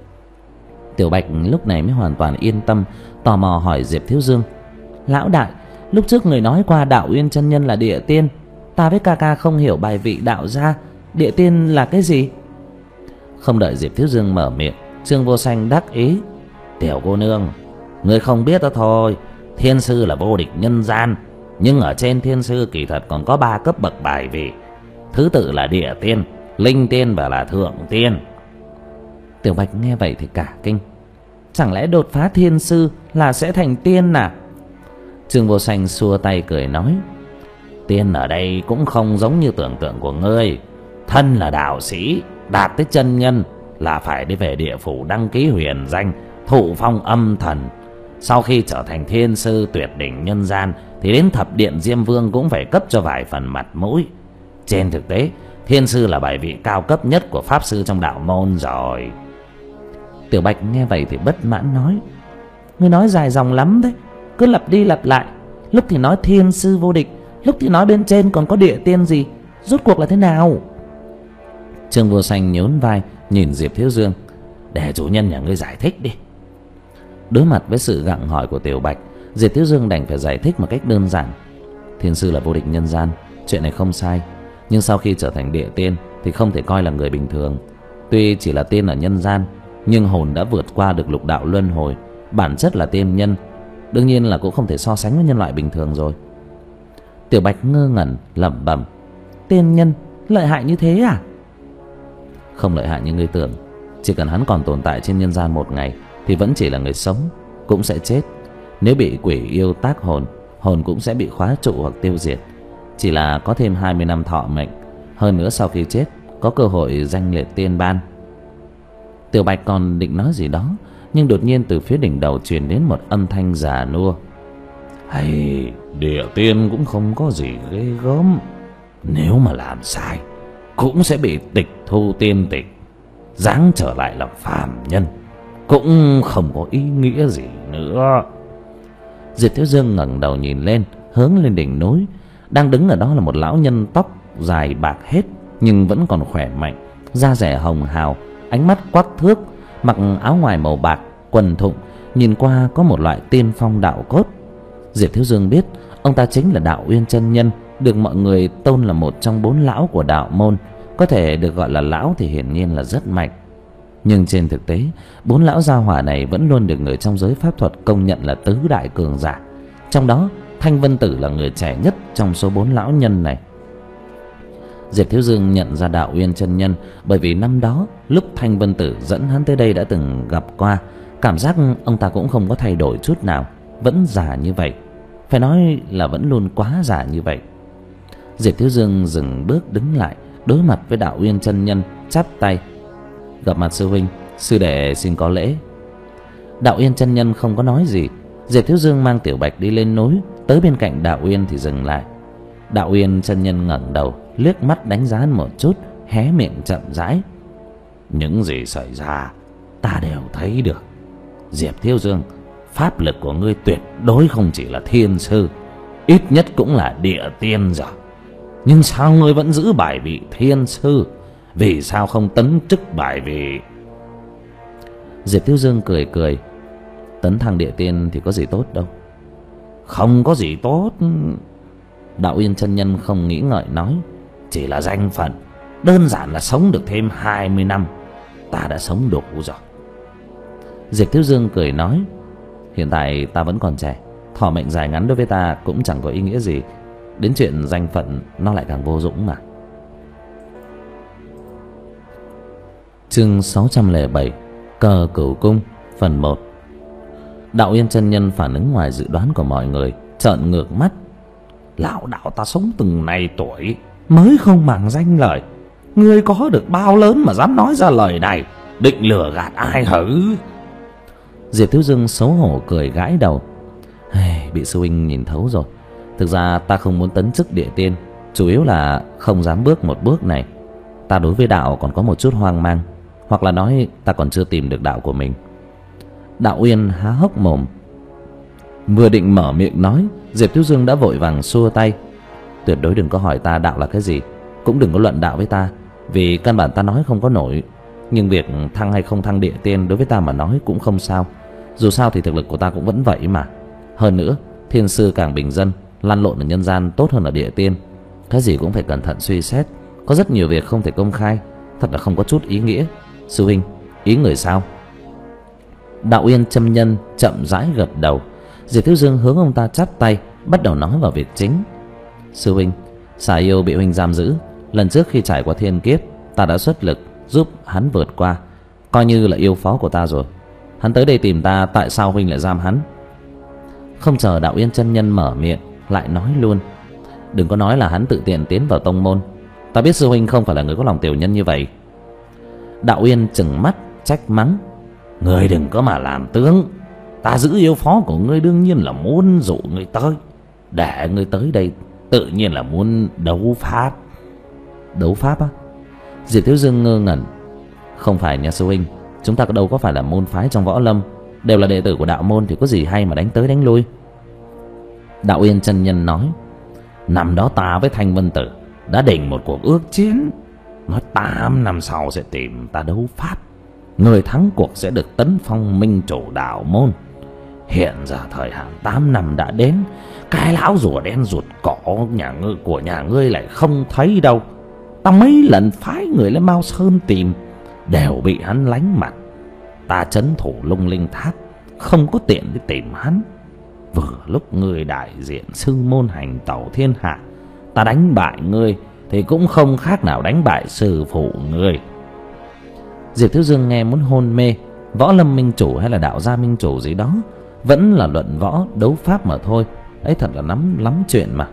Speaker 2: Tiểu Bạch lúc này mới hoàn toàn yên tâm, tò mò hỏi Diệp Thiếu Dương: lão đại, lúc trước người nói qua Đạo Uyên chân nhân là địa tiên, ta với ca ca không hiểu bài vị đạo gia, địa tiên là cái gì? Không đợi Diệp Thiếu Dương mở miệng, Trương Vô Sanh đắc ý: tiểu cô nương, người không biết đó thôi, thiên sư là vô địch nhân gian, nhưng ở trên thiên sư kỳ thật còn có ba cấp bậc bài vị, thứ tự là địa tiên, linh tiên và là thượng tiên. Tiểu Bạch nghe vậy thì cả kinh: chẳng lẽ đột phá thiên sư là sẽ thành tiên à? Trương Vô Sanh xua tay cười nói: tiên ở đây cũng không giống như tưởng tượng của ngươi. Thân là đạo sĩ, đạt tới chân nhân là phải đi về địa phủ đăng ký huyền danh, thụ phong âm thần. Sau khi trở thành thiên sư tuyệt đỉnh nhân gian thì đến thập điện Diêm Vương cũng phải cấp cho vài phần mặt mũi. Trên thực tế, thiên sư là bài vị cao cấp nhất của pháp sư trong đạo môn rồi. Tiểu Bạch nghe vậy thì bất mãn nói: ngươi nói dài dòng lắm đấy, cứ lặp đi lặp lại, lúc thì nói thiên sư vô địch, lúc thì nói bên trên còn có địa tiên gì, rốt cuộc là thế nào? Trương Vô Sanh nhún vai nhìn Diệp Thiếu Dương: để chủ nhân nhà ngươi giải thích đi. Đối mặt với sự gặng hỏi của Tiểu Bạch, Diệp Thiếu Dương đành phải giải thích một cách đơn giản: thiên sư là vô địch nhân gian, chuyện này không sai, nhưng sau khi trở thành địa tiên thì không thể coi là người bình thường. Tuy chỉ là tiên ở nhân gian, nhưng hồn đã vượt qua được lục đạo luân hồi, bản chất là tiên nhân, đương nhiên là cũng không thể so sánh với nhân loại bình thường rồi. Tiểu Bạch ngơ ngẩn lẩm bẩm: tiên nhân lợi hại như thế à? Không lợi hại như ngươi tưởng, chỉ cần hắn còn tồn tại trên nhân gian một ngày thì vẫn chỉ là người sống, cũng sẽ chết. Nếu bị quỷ yêu tác hồn, hồn cũng sẽ bị khóa trụ hoặc tiêu diệt, chỉ là có thêm hai mươi năm thọ mệnh. Hơn nữa sau khi chết có cơ hội danh liệt tiên ban. Tiểu Bạch còn định nói gì đó, nhưng đột nhiên từ phía đỉnh đầu truyền đến một âm thanh già nua: hay, địa tiên cũng không có gì ghê gớm, nếu mà làm sai cũng sẽ bị tịch thu tiên tịch, dáng trở lại làm phàm nhân cũng không có ý nghĩa gì nữa. Diệp Thiếu Dương ngẩng đầu nhìn lên, hướng lên đỉnh núi. Đang đứng ở đó là một lão nhân tóc dài bạc hết nhưng vẫn còn khỏe mạnh, da dẻ hồng hào, ánh mắt quắc thước, mặc áo ngoài màu bạc, quần thụng, nhìn qua có một loại tiên phong đạo cốt. Diệp Thiếu Dương biết ông ta chính là Đạo Uyên chân nhân, được mọi người tôn là một trong bốn lão của đạo môn. Có thể được gọi là lão thì hiển nhiên là rất mạnh, nhưng trên thực tế bốn lão gia hỏa này vẫn luôn được người trong giới pháp thuật công nhận là tứ đại cường giả. Trong đó Thanh Vân Tử là người trẻ nhất trong số bốn lão nhân này. Diệp Thiếu Dương nhận ra Đạo Uyên chân nhân bởi vì năm đó lúc Thanh Vân Tử dẫn hắn tới đây đã từng gặp qua. Cảm giác ông ta cũng không có thay đổi chút nào, vẫn già như vậy, phải nói là vẫn luôn quá già như vậy. Diệp Thiếu Dương dừng bước đứng lại, đối mặt với Đạo Uyên chân nhân, chắp tay: gặp mặt sư huynh, Sư đệ xin có lễ. Đạo Uyên chân nhân không có nói gì. Diệp Thiếu Dương mang Tiểu Bạch đi lên núi, tới bên cạnh Đạo Uyên thì dừng lại. Đạo Uyên chân nhân ngẩng đầu, liếc mắt đánh giá một chút, hé miệng chậm rãi. Những gì xảy ra ta đều thấy được. Diệp Thiếu Dương, pháp lực của ngươi tuyệt đối không chỉ là thiên sư, ít nhất cũng là địa tiên rồi. Nhưng sao ngươi vẫn giữ bài vị thiên sư? Vì sao không tấn chức bài vị? Diệp Thiếu Dương cười cười. Tấn thăng địa tiên thì có gì tốt đâu. Không có gì tốt. Đạo Uyên chân nhân không nghĩ ngợi nói. Chỉ là danh phận, đơn giản là sống được thêm hai mươi năm. Ta đã sống đủ rồi. Diệp Thiếu Dương cười nói. Hiện tại ta vẫn còn trẻ, thọ mệnh dài ngắn đối với ta cũng chẳng có ý nghĩa gì. Đến chuyện danh phận nó lại càng vô dụng mà. Chương sáu trăm lẻ bảy, Cờ Cửu Cung, phần một. Đạo Uyên chân nhân phản ứng ngoài dự đoán của mọi người, trợn ngược mắt. Lão đạo ta sống từng này tuổi mới không màng danh lợi, ngươi có được bao lớn mà dám nói ra lời này? Định lừa gạt ai hử? Diệp Thiếu Dương xấu hổ cười gãi đầu. Hey, bị sư huynh nhìn thấu rồi. Thực ra ta không muốn tấn chức địa tiên, chủ yếu là không dám bước một bước này. Ta đối với đạo còn có một chút hoang mang, hoặc là nói ta còn chưa tìm được đạo của mình. Đạo Uyên há hốc mồm, vừa định mở miệng nói, Diệp Thiếu Dương đã vội vàng xua tay. Tuyệt đối đừng có hỏi ta đạo là cái gì, cũng đừng có luận đạo với ta, vì căn bản ta nói không có nổi. Nhưng việc thăng hay không thăng địa tiên đối với ta mà nói cũng không sao. Dù sao thì thực lực của ta cũng vẫn vậy mà. Hơn nữa, thiên sư càng bình dân, lăn lộn ở nhân gian tốt hơn ở địa tiên. Cái gì cũng phải cẩn thận suy xét, có rất nhiều việc không thể công khai, thật là không có chút ý nghĩa. Sư huynh, ý người sao? Đạo Uyên châm nhân chậm rãi gật đầu. Diệp Thiếu Dương hướng ông ta chắp tay, bắt đầu nói vào việc chính. Sư huynh, Xà Yêu bị huynh giam giữ. Lần trước khi trải qua thiên kiếp, ta đã xuất lực giúp hắn vượt qua, coi như là yêu phó của ta rồi. Hắn tới đây tìm ta, tại sao huynh lại giam hắn? Không chờ Đạo Uyên chân nhân mở miệng, lại nói luôn. Đừng có nói là hắn tự tiện tiến vào tông môn. Ta biết sư huynh không phải là người có lòng tiểu nhân như vậy. Đạo Uyên trừng mắt trách mắng. Ngươi đừng có mà làm tướng. Ta giữ yêu phó của ngươi đương nhiên là muốn dụ ngươi tới. Để ngươi tới đây tự nhiên là muốn đấu pháp. Đấu pháp á? Diệp Thiếu Dương ngơ ngẩn. Không phải nha sư huynh, chúng ta đâu có phải là môn phái trong võ lâm, đều là đệ tử của đạo môn thì có gì hay mà đánh tới đánh lui. Đạo Uyên chân nhân nói. Năm đó ta với Thanh Vân Tử đã định một cuộc ước chiến, nói tám năm sau sẽ tìm ta đấu pháp. Người thắng cuộc sẽ được tấn phong minh chủ đạo môn. Hiện giờ thời hạn tám năm đã đến, cái lão rùa đen ruột cỏ nhà ngươi của nhà ngươi lại không thấy đâu. Ta mấy lần phái người lên Mao Sơn tìm, đều bị hắn lánh mặt. Ta trấn thủ Lung Linh Tháp, không có tiện đi tìm hắn. Vừa lúc người đại diện sư môn hành tẩu thiên hạ, ta đánh bại ngươi thì cũng không khác nào đánh bại sư phụ ngươi. Diệp Thiếu Dương nghe muốn hôn mê. Võ lâm minh chủ hay là đạo gia minh chủ gì đó, vẫn là luận võ đấu pháp mà thôi. Ấy thật là nắm lắm chuyện mà.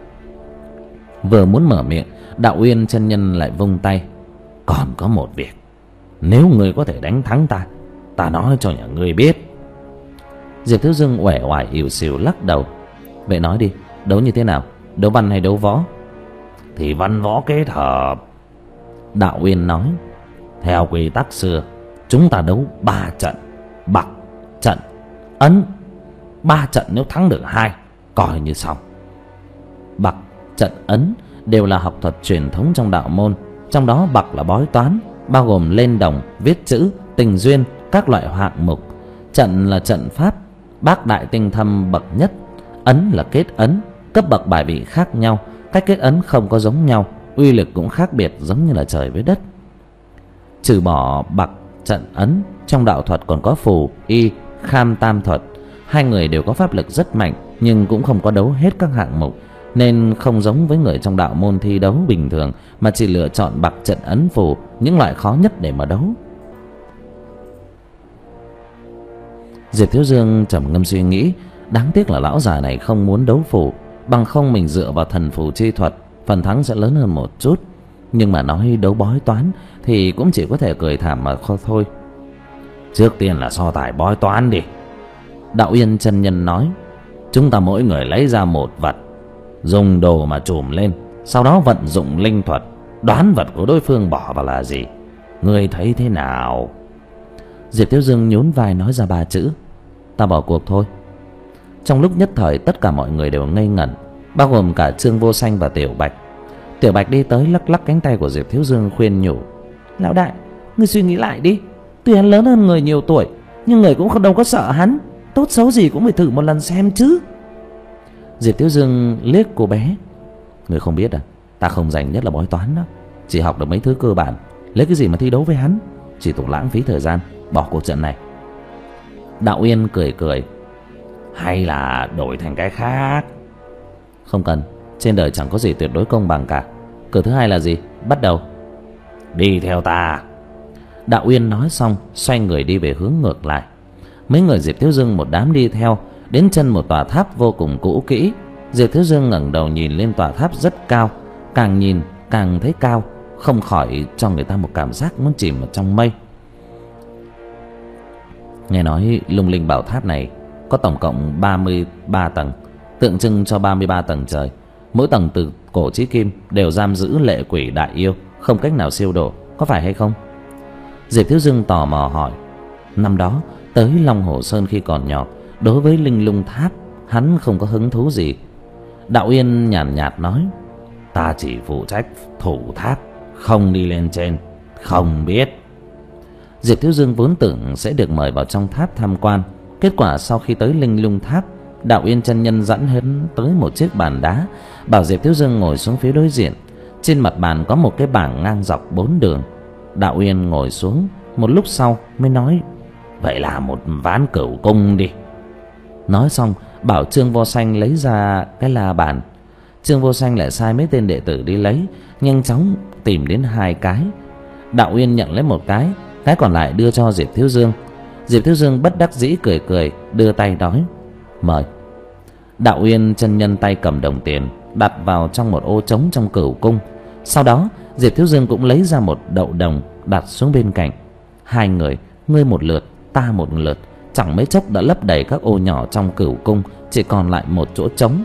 Speaker 2: Vừa muốn mở miệng, Đạo Uyên chân nhân lại vung tay. Còn có một việc, nếu ngươi có thể đánh thắng ta, ta nói cho nhà ngươi biết. Diệp Thiếu Dương uể oải ỉu xìu lắc đầu. Vậy nói đi, đấu như thế nào? Đấu văn hay đấu võ? Thì văn võ kết hợp. Đạo Uyên nói. Theo quy tắc xưa, chúng ta đấu ba trận: bạc, trận, ấn. Ba trận nếu thắng được hai, coi như xong. Bạc, trận, ấn đều là học thuật truyền thống trong đạo môn. Trong đó bạc là bói toán, bao gồm lên đồng, viết chữ, tình duyên, các loại hạng mục. Trận là trận pháp, bác đại tinh thâm bậc nhất. Ấn là kết ấn, cấp bậc bài vị khác nhau, cách kết ấn không có giống nhau, uy lực cũng khác biệt, giống như là trời với đất. Trừ bỏ bạc, trận, ấn, trong đạo thuật còn có phù, y, kham tam thuật. Hai người đều có pháp lực rất mạnh, nhưng cũng không có đấu hết các hạng mục, nên không giống với người trong đạo môn thi đấu bình thường, mà chỉ lựa chọn bạc, trận, ấn, phù, những loại khó nhất để mà đấu. Diệp Thiếu Dương trầm ngâm suy nghĩ. Đáng tiếc là lão già này không muốn đấu phù, bằng không mình dựa vào thần phù chi thuật, phần thắng sẽ lớn hơn một chút. Nhưng mà nói đấu bói toán thì cũng chỉ có thể cười thảm mà thôi. Trước tiên là so tài bói toán đi. Đạo Yên chân nhân nói. Chúng ta mỗi người lấy ra một vật, dùng đồ mà trùm lên, sau đó vận dụng linh thuật đoán vật của đối phương bỏ vào là gì. Ngươi thấy thế nào? Diệp Thiếu Dương nhún vai nói ra ba chữ: ta bỏ cuộc thôi. Trong lúc nhất thời tất cả mọi người đều ngây ngẩn, bao gồm cả Trương Vô Sanh và Tiểu Bạch. Tiểu Bạch đi tới lắc lắc cánh tay của Diệp Thiếu Dương khuyên nhủ: lão đại, ngươi suy nghĩ lại đi. Tuy hắn lớn hơn người nhiều tuổi, nhưng người cũng không đâu có sợ hắn. Tốt xấu gì cũng phải thử một lần xem chứ. Diệp Thiếu Dương liếc cô bé: người không biết à, ta không dành nhất là bói toán đó, chỉ học được mấy thứ cơ bản. Lấy cái gì mà thi đấu với hắn, chỉ tổ lãng phí thời gian. Bỏ cuộc trận này. Đạo Yên cười cười: hay là đổi thành cái khác? Không cần, trên đời chẳng có gì tuyệt đối công bằng cả. Cửa thứ hai là gì? Bắt đầu. Đi theo ta. Đạo Uyên nói xong xoay người đi về hướng ngược lại. Mấy người Diệp Thiếu Dương một đám đi theo, đến chân một tòa tháp vô cùng cũ kỹ. Diệp Thiếu Dương ngẩng đầu nhìn lên tòa tháp rất cao, càng nhìn càng thấy cao, không khỏi cho người ta một cảm giác muốn chìm vào trong mây. Nghe nói Lung Linh Bảo Tháp này có tổng cộng ba mươi ba tầng, tượng trưng cho ba mươi ba tầng trời. Mỗi tầng từ cổ chí kim đều giam giữ lệ quỷ đại yêu, không cách nào siêu độ, có phải hay không? Diệp Thiếu Dương tò mò hỏi. Năm đó tới Long Hồ Sơn khi còn nhỏ, đối với Linh Lung Tháp hắn không có hứng thú gì. Đạo Yên nhàn nhạt, nhạt nói: ta chỉ phụ trách thủ tháp, không đi lên trên, không biết. Diệp Thiếu Dương vốn tưởng sẽ được mời vào trong tháp tham quan. Kết quả sau khi tới Linh Lung Tháp, Đạo Yên chân nhân dẫn hắn tới một chiếc bàn đá, bảo Diệp Thiếu Dương ngồi xuống phía đối diện. Trên mặt bàn có một cái bảng ngang dọc bốn đường. Đạo Uyên ngồi xuống, một lúc sau mới nói: vậy là một ván cửu cung đi. Nói xong bảo Trương Vô Sanh lấy ra cái la bàn. Trương Vô Sanh lại sai mấy tên đệ tử đi lấy, nhanh chóng tìm đến hai cái. Đạo Uyên nhận lấy một cái, cái còn lại đưa cho Diệp Thiếu Dương. Diệp Thiếu Dương bất đắc dĩ cười cười, đưa tay nói: mời. Đạo Uyên chân nhân tay cầm đồng tiền đặt vào trong một ô trống trong cửu cung. Sau đó Diệp Thiếu Dương cũng lấy ra một đậu đồng đặt xuống bên cạnh. Hai người ngươi một lượt, ta một lượt, chẳng mấy chốc đã lấp đầy các ô nhỏ trong cửu cung, chỉ còn lại một chỗ trống.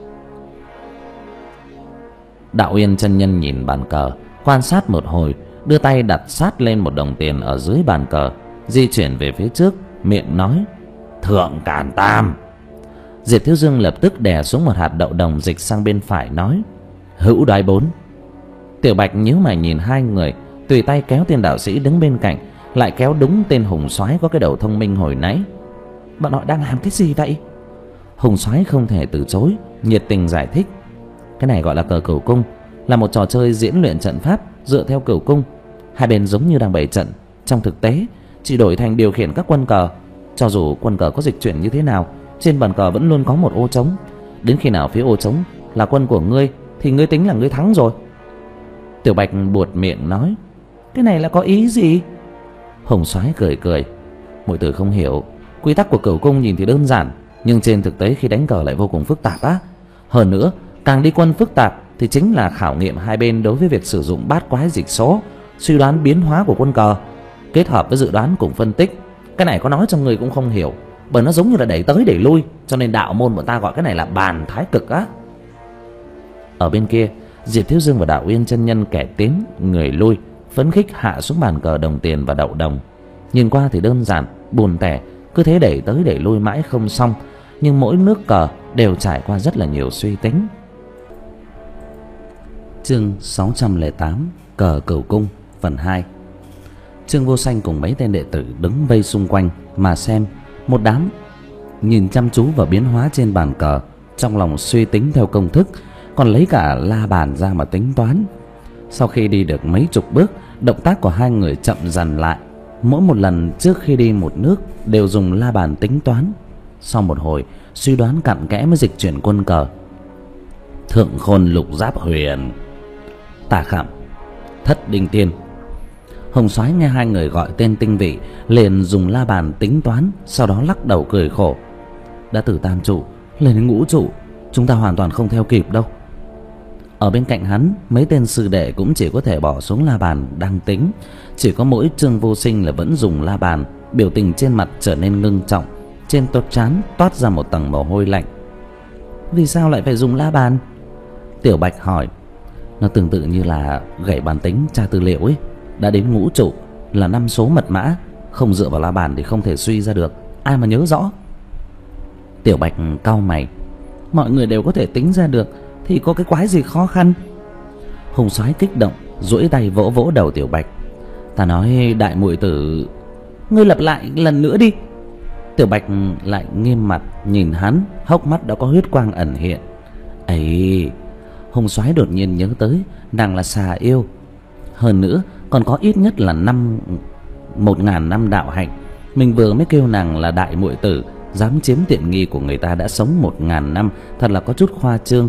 Speaker 2: Đạo Uyên chân nhân nhìn bàn cờ, quan sát một hồi, đưa tay đặt sát lên một đồng tiền ở dưới bàn cờ, di chuyển về phía trước, miệng nói: thượng càn tam. Diệp Thiếu Dương lập tức đè xuống một hạt đậu đồng, dịch sang bên phải nói: hữu đoái bốn. Tiểu Bạch nhíu mày nhìn hai người, tùy tay kéo tên đạo sĩ đứng bên cạnh, lại kéo đúng tên Hùng Soái có cái đầu thông minh hồi nãy. Bọn họ đang làm cái gì vậy? Hùng Soái không thể từ chối, nhiệt tình giải thích: cái này gọi là cờ cửu cung, là một trò chơi diễn luyện trận pháp dựa theo cửu cung. Hai bên giống như đang bày trận, trong thực tế chỉ đổi thành điều khiển các quân cờ. Cho dù quân cờ có dịch chuyển như thế nào, trên bàn cờ vẫn luôn có một ô trống. Đến khi nào phía ô trống là quân của ngươi thì ngươi tính là ngươi thắng rồi. Tiểu Bạch buột miệng nói: cái này là có ý gì? Hùng Soái cười cười: muội tử không hiểu, quy tắc của cửu cung nhìn thì đơn giản, nhưng trên thực tế khi đánh cờ lại vô cùng phức tạp á. Hơn nữa, càng đi quân phức tạp thì chính là khảo nghiệm hai bên đối với việc sử dụng bát quái dịch số, suy đoán biến hóa của quân cờ, kết hợp với dự đoán cùng phân tích. Cái này có nói cho người cũng không hiểu, bởi nó giống như là đẩy tới đẩy lui, cho nên đạo môn bọn ta gọi cái này là bàn thái cực á. Ở bên kia, Diệp Thiếu Dương và Đạo Uyên chân nhân kẻ tiến người lui, phấn khích hạ xuống bàn cờ đồng tiền và đậu đồng. Nhìn qua thì đơn giản, buồn tẻ, cứ thế đẩy tới đẩy lui mãi không xong, nhưng mỗi nước cờ đều trải qua rất là nhiều suy tính. Chương sáu trăm lẻ tám, cờ cửu cung phần hai. Trương Vô Sanh cùng mấy tên đệ tử đứng vây xung quanh mà xem, một đám nhìn chăm chú vào biến hóa trên bàn cờ, trong lòng suy tính theo công thức, còn lấy cả la bàn ra mà tính toán. Sau khi đi được mấy chục bước, động tác của hai người chậm dần lại. Mỗi một lần trước khi đi một nước đều dùng la bàn tính toán. Sau một hồi suy đoán cặn kẽ mới dịch chuyển quân cờ. Thượng khôn lục giáp huyền, tả khảm, thất đinh tiên. Hồng Soái nghe hai người gọi tên tinh vị, liền dùng la bàn tính toán, sau đó lắc đầu cười khổ: đã từ tam trụ lên đến ngũ trụ, chúng ta hoàn toàn không theo kịp đâu. Ở bên cạnh hắn, mấy tên sư đệ cũng chỉ có thể bỏ xuống la bàn đang tính. Chỉ có mỗi Trương Vô Sinh là vẫn dùng la bàn biểu tình trên mặt trở nên ngưng trọng, trên tóc trán toát ra một tầng mồ hôi lạnh. Vì sao lại phải dùng la bàn? Tiểu Bạch hỏi. Nó tương tự như là gậy bàn tính tra tư liệu ấy, đã đến ngũ trụ là năm số mật mã, không dựa vào la bàn thì không thể suy ra được, ai mà nhớ rõ. Tiểu Bạch cau mày. Mọi người đều có thể tính ra được thì có cái quái gì khó khăn? Hùng Soái kích động duỗi tay vỗ vỗ đầu Tiểu Bạch. Ta nói đại muội tử. Ngươi lặp lại lần nữa đi. Tiểu Bạch lại nghiêm mặt nhìn hắn, hốc mắt đã có huyết quang ẩn hiện. Ấy, Hùng Soái đột nhiên nhớ tới nàng là xà yêu, hơn nữa còn có ít nhất là năm một ngàn năm đạo hạnh. Mình vừa mới kêu nàng là đại muội tử, dám chiếm tiện nghi của người ta đã sống một ngàn năm, thật là có chút khoa trương.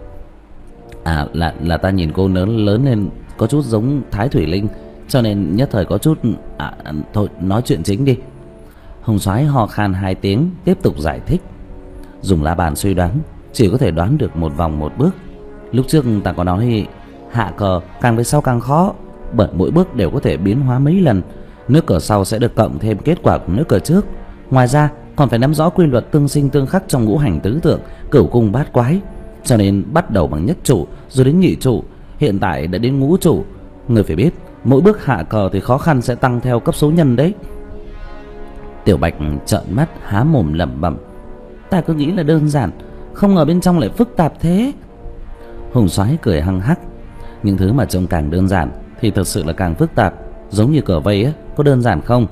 Speaker 2: À là là ta nhìn cô lớn lớn lên có chút giống Thái Thủy Linh, cho nên nhất thời có chút. À, thôi nói chuyện chính đi. Hồng Soái ho khan hai tiếng, tiếp tục giải thích. Dùng la bàn suy đoán chỉ có thể đoán được một vòng một bước. Lúc trước ta có nói hạ cờ càng về sau càng khó, bởi mỗi bước đều có thể biến hóa mấy lần. Nước cờ sau sẽ được cộng thêm kết quả của nước cờ trước. Ngoài ra còn phải nắm rõ quy luật tương sinh tương khắc trong ngũ hành tứ tượng, cửu cung bát quái. Cho nên bắt đầu bằng nhất trụ, rồi đến nhị trụ, hiện tại đã đến ngũ trụ. Người phải biết mỗi bước hạ cờ thì khó khăn sẽ tăng theo cấp số nhân đấy. Tiểu Bạch trợn mắt há mồm lẩm bẩm. Ta cứ nghĩ là đơn giản, không ngờ bên trong lại phức tạp thế. Hùng Soái cười hăng hắc. Những thứ mà trông càng đơn giản thì thật sự là càng phức tạp. Giống như cờ vây á, có đơn giản không?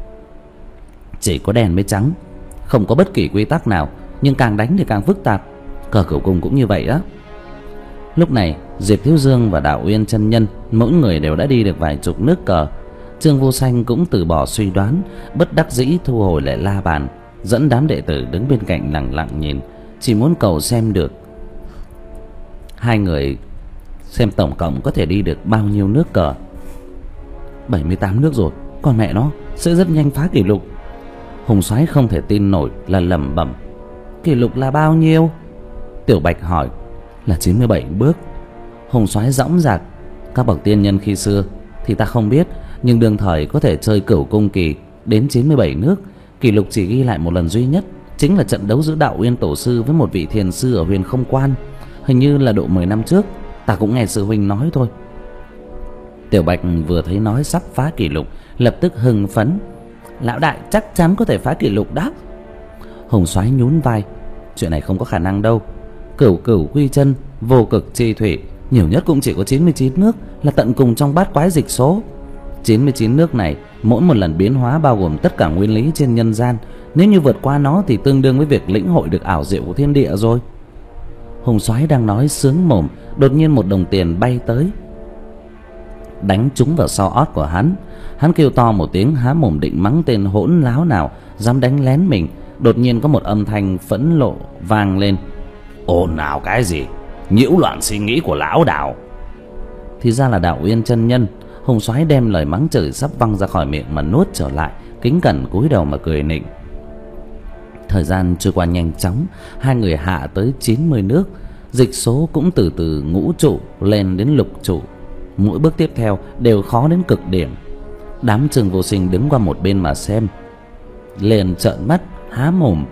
Speaker 2: Chỉ có đen với trắng, không có bất kỳ quy tắc nào, nhưng càng đánh thì càng phức tạp. Cờ cửu cung cũng như vậy á. Lúc này Diệp Thiếu Dương và Đạo Uyên chân nhân mỗi người đều đã đi được vài chục nước cờ. Trương Vô Sanh cũng từ bỏ suy đoán, bất đắc dĩ thu hồi lại la bàn, dẫn đám đệ tử đứng bên cạnh lặng lặng nhìn, chỉ muốn cầu xem được hai người xem tổng cộng có thể đi được bao nhiêu nước cờ. Bảy mươi tám nước rồi, còn mẹ nó sẽ rất nhanh phá kỷ lục. Hùng Soái không thể tin nổi là lẩm bẩm. Kỷ lục là bao nhiêu? Tiểu Bạch hỏi. Là chín mươi bảy bước. Hùng Soái dõng dạc. Các bậc tiên nhân khi xưa thì ta không biết, nhưng đương thời có thể chơi cửu cung kỳ đến chín mươi bảy nước. Kỷ lục chỉ ghi lại một lần duy nhất, chính là trận đấu giữa Đạo Uyên tổ sư với một vị thiền sư ở Huyền Không Quan, hình như là độ mười năm trước. Ta cũng nghe sư huynh nói thôi. Tiểu Bạch vừa thấy nói sắp phá kỷ lục, lập tức hưng phấn. Lão đại chắc chắn có thể phá kỷ lục đó. Hùng Soái nhún vai. Chuyện này không có khả năng đâu. Cửu cửu quy chân, vô cực chi thủy, nhiều nhất cũng chỉ có chín mươi chín nước, là tận cùng trong bát quái dịch số. Chín mươi chín nước này, mỗi một lần biến hóa bao gồm tất cả nguyên lý trên nhân gian. Nếu như vượt qua nó thì tương đương với việc lĩnh hội được ảo diệu của thiên địa rồi. Hùng Soái đang nói sướng mồm, đột nhiên một đồng tiền bay tới, đánh trúng vào sau ót của hắn. Hắn kêu to một tiếng, há mồm định mắng tên hỗn láo nào dám đánh lén mình. Đột nhiên có một âm thanh phẫn nộ vang lên. Ồn ào cái gì, nhiễu loạn suy nghĩ của lão Đạo. Thì ra là Đạo Uyên chân nhân. Hùng Soái đem lời mắng chửi sắp văng ra khỏi miệng mà nuốt trở lại, kính cẩn cúi đầu mà cười nịnh. Thời gian trôi qua nhanh chóng, hai người hạ tới chín mươi nước, dịch số cũng từ từ ngũ trụ lên đến lục trụ. Mỗi bước tiếp theo đều khó đến cực điểm. Đám Trương Vô Sinh đứng qua một bên mà xem, liền trợn mắt há mồm.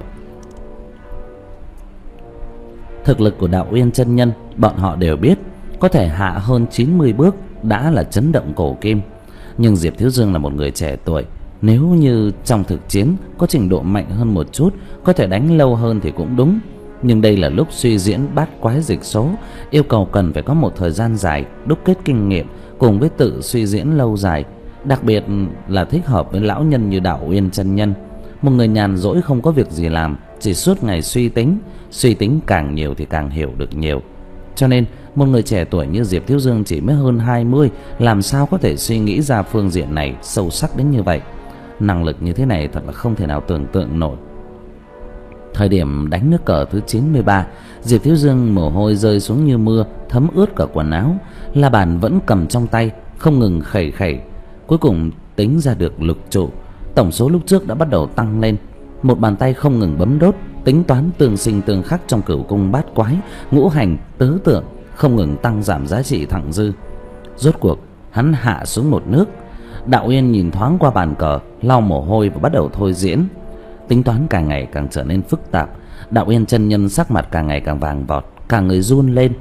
Speaker 2: Thực lực của Đạo Uyên chân nhân bọn họ đều biết, có thể hạ hơn chín mươi bước đã là chấn động cổ kim. Nhưng Diệp Thiếu Dương là một người trẻ tuổi, nếu như trong thực chiến có trình độ mạnh hơn một chút, có thể đánh lâu hơn thì cũng đúng. Nhưng đây là lúc suy diễn bát quái dịch số, yêu cầu cần phải có một thời gian dài đúc kết kinh nghiệm cùng với tự suy diễn lâu dài. Đặc biệt là thích hợp với lão nhân như Đạo Uyên chân nhân, một người nhàn rỗi không có việc gì làm, chỉ suốt ngày suy tính. Suy tính càng nhiều thì càng hiểu được nhiều. Cho nên một người trẻ tuổi như Diệp Thiếu Dương chỉ mới hơn hai mươi, làm sao có thể suy nghĩ ra phương diện này sâu sắc đến như vậy. Năng lực như thế này thật là không thể nào tưởng tượng nổi. Thời điểm đánh nước cờ thứ chín mươi ba, Diệp Thiếu Dương mồ hôi rơi xuống như mưa, thấm ướt cả quần áo. La bàn vẫn cầm trong tay, không ngừng khẩy khẩy. Cuối cùng tính ra được lục trụ. Tổng số lúc trước đã bắt đầu tăng lên. Một bàn tay không ngừng bấm đốt, tính toán tương sinh tương khắc trong cửu cung bát quái, ngũ hành tứ tượng, không ngừng tăng giảm giá trị thặng dư. Rốt cuộc hắn hạ xuống một nước. Đạo Uyên nhìn thoáng qua bàn cờ, lau mồ hôi và bắt đầu thôi diễn. Tính toán càng ngày càng trở nên phức tạp. Đạo Uyên chân nhân sắc mặt càng ngày càng vàng vọt, cả người run lên.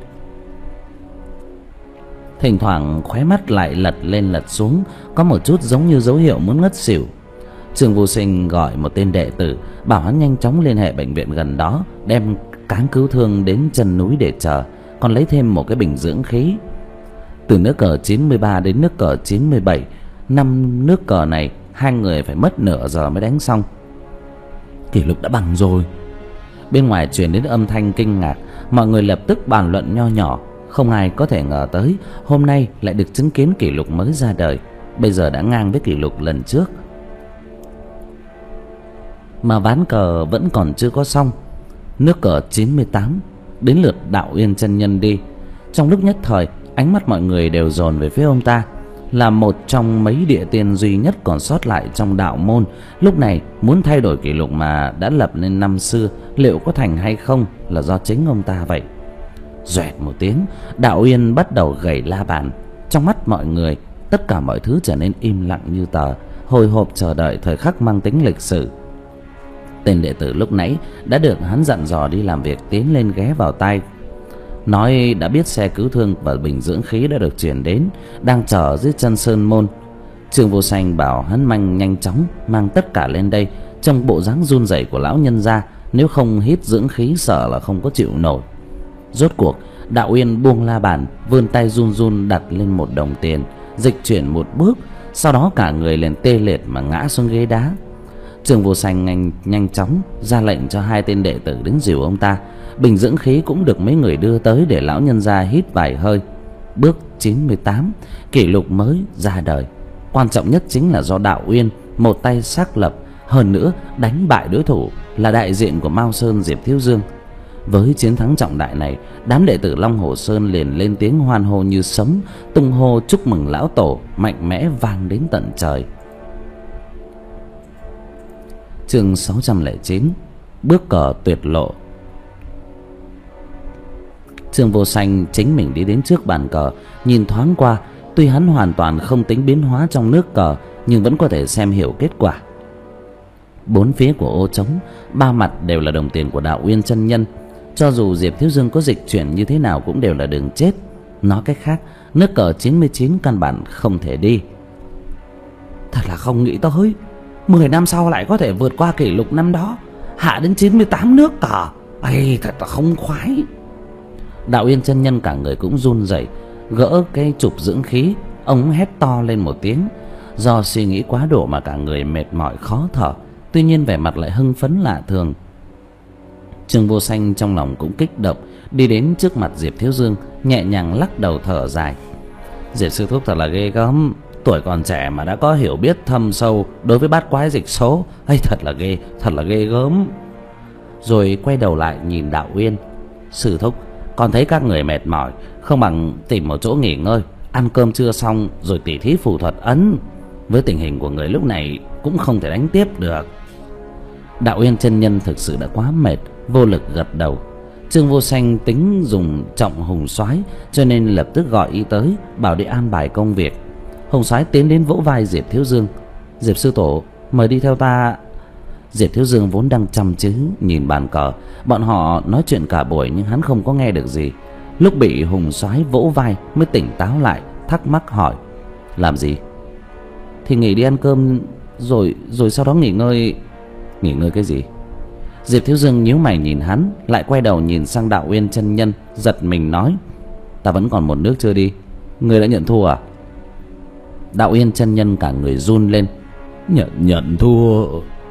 Speaker 2: Thỉnh thoảng khóe mắt lại lật lên lật xuống, có một chút giống như dấu hiệu muốn ngất xỉu. Trương Vô Sinh gọi một tên đệ tử, bảo hắn nhanh chóng liên hệ bệnh viện gần đó, đem cáng cứu thương đến chân núi để chờ, còn lấy thêm một cái bình dưỡng khí. Từ nước cờ chín mươi ba đến nước cờ chín mươi bảy, năm nước cờ này hai người phải mất nửa giờ mới đánh xong. Kỷ lục đã bằng rồi. Bên ngoài truyền đến âm thanh kinh ngạc, mọi người lập tức bàn luận nho nhỏ. Không ai có thể ngờ tới hôm nay lại được chứng kiến kỷ lục mới ra đời, bây giờ đã ngang với kỷ lục lần trước. Mà ván cờ vẫn còn chưa có xong. Nước cờ chín mươi tám đến lượt Đạo Uyên chân nhân đi. Trong lúc nhất thời, ánh mắt mọi người đều dồn về phía ông ta. Là một trong mấy địa tiên duy nhất còn sót lại trong đạo môn, lúc này muốn thay đổi kỷ lục mà đã lập nên năm xưa, liệu có thành hay không là do chính ông ta vậy. Doẹt một tiếng, Đạo Uyên bắt đầu gảy la bàn. Trong mắt mọi người, tất cả mọi thứ trở nên im lặng như tờ, hồi hộp chờ đợi thời khắc mang tính lịch sử. Tên đệ tử lúc nãy đã được hắn dặn dò đi làm việc tiến lên ghé vào tai, nói đã biết xe cứu thương và bình dưỡng khí đã được chuyển đến, đang chờ dưới chân sơn môn. Trương Vô Sanh bảo hắn manh nhanh chóng mang tất cả lên đây. Trong bộ dáng run rẩy của lão nhân gia, nếu không hít dưỡng khí sợ là không có chịu nổi. Rốt cuộc Đạo Uyên buông la bàn, vươn tay run run đặt lên một đồng tiền, dịch chuyển một bước, sau đó cả người liền tê liệt mà ngã xuống ghế đá. Trương Vô Sanh nhanh nhanh chóng ra lệnh cho hai tên đệ tử đến dìu ông ta. Bình dưỡng khí cũng được mấy người đưa tới để lão nhân gia hít vài hơi. Bước chín mươi tám, kỷ lục mới ra đời. Quan trọng nhất chính là do Đạo Uyên một tay xác lập, hơn nữa đánh bại đối thủ là đại diện của Mao Sơn Diệp Thiếu Dương. Với chiến thắng trọng đại này, đám đệ tử Long Hồ Sơn liền lên tiếng hoan hô như sấm, tung hô chúc mừng lão tổ, mạnh mẽ vang đến tận trời. Chương sáu trăm lẻ chín, bước cờ tuyệt lộ. Trương Vô Sanh chính mình đi đến trước bàn cờ, nhìn thoáng qua. Tuy hắn hoàn toàn không tính biến hóa trong nước cờ, nhưng vẫn có thể xem hiểu kết quả. Bốn phía của ô trống, ba mặt đều là đồng tiền của Đạo Uyên chân nhân. Cho dù Diệp Thiếu Dương có dịch chuyển như thế nào cũng đều là đường chết. Nói cách khác, nước cờ chín mươi chín căn bản không thể đi. Thật là không nghĩ tới mười năm sau lại có thể vượt qua kỷ lục năm đó, hạ đến chín mươi tám nước cờ. Ây, thật là không khoái. Đạo Uyên chân nhân cả người cũng run rẩy, gỡ cái trục dưỡng khí, ông hét to lên một tiếng. Do suy nghĩ quá độ mà cả người mệt mỏi khó thở, tuy nhiên vẻ mặt lại hưng phấn lạ thường. Trương Vô Sanh trong lòng cũng kích động, đi đến trước mặt Diệp Thiếu Dương, nhẹ nhàng lắc đầu thở dài. Diệp sư thúc thật là ghê gớm, tuổi còn trẻ mà đã có hiểu biết thâm sâu đối với bát quái dịch số. Hay thật là ghê, thật là ghê gớm. Rồi quay đầu lại nhìn Đạo Uyên. Sư thúc, con thấy các người mệt mỏi, không bằng tìm một chỗ nghỉ ngơi, ăn cơm trưa xong rồi tỉ thí phù thuật ấn. Với tình hình của người lúc này cũng không thể đánh tiếp được. Đạo Uyên chân nhân thực sự đã quá mệt, vô lực gật đầu. Trương Vô Sanh tính dùng trọng Hùng Soái, cho nên lập tức gọi y tới, bảo đi an bài công việc. Hùng Soái tiến đến vỗ vai Diệp Thiếu Dương. Diệp sư tổ, mời đi theo ta. Diệp Thiếu Dương vốn đang chăm chú nhìn bàn cờ, bọn họ nói chuyện cả buổi nhưng hắn không có nghe được gì. Lúc bị Hùng Soái vỗ vai mới tỉnh táo lại, thắc mắc hỏi: làm gì? Thì nghỉ đi ăn cơm rồi rồi sau đó nghỉ ngơi. Nghỉ ngơi cái gì? Diệp Thiếu Dương nhíu mày nhìn hắn, lại quay đầu nhìn sang Đạo Uyên chân nhân, giật mình nói: ta vẫn còn một nước chưa đi, ngươi đã nhận thua à? Đạo Uyên chân nhân cả người run lên. Nhận nhận thua?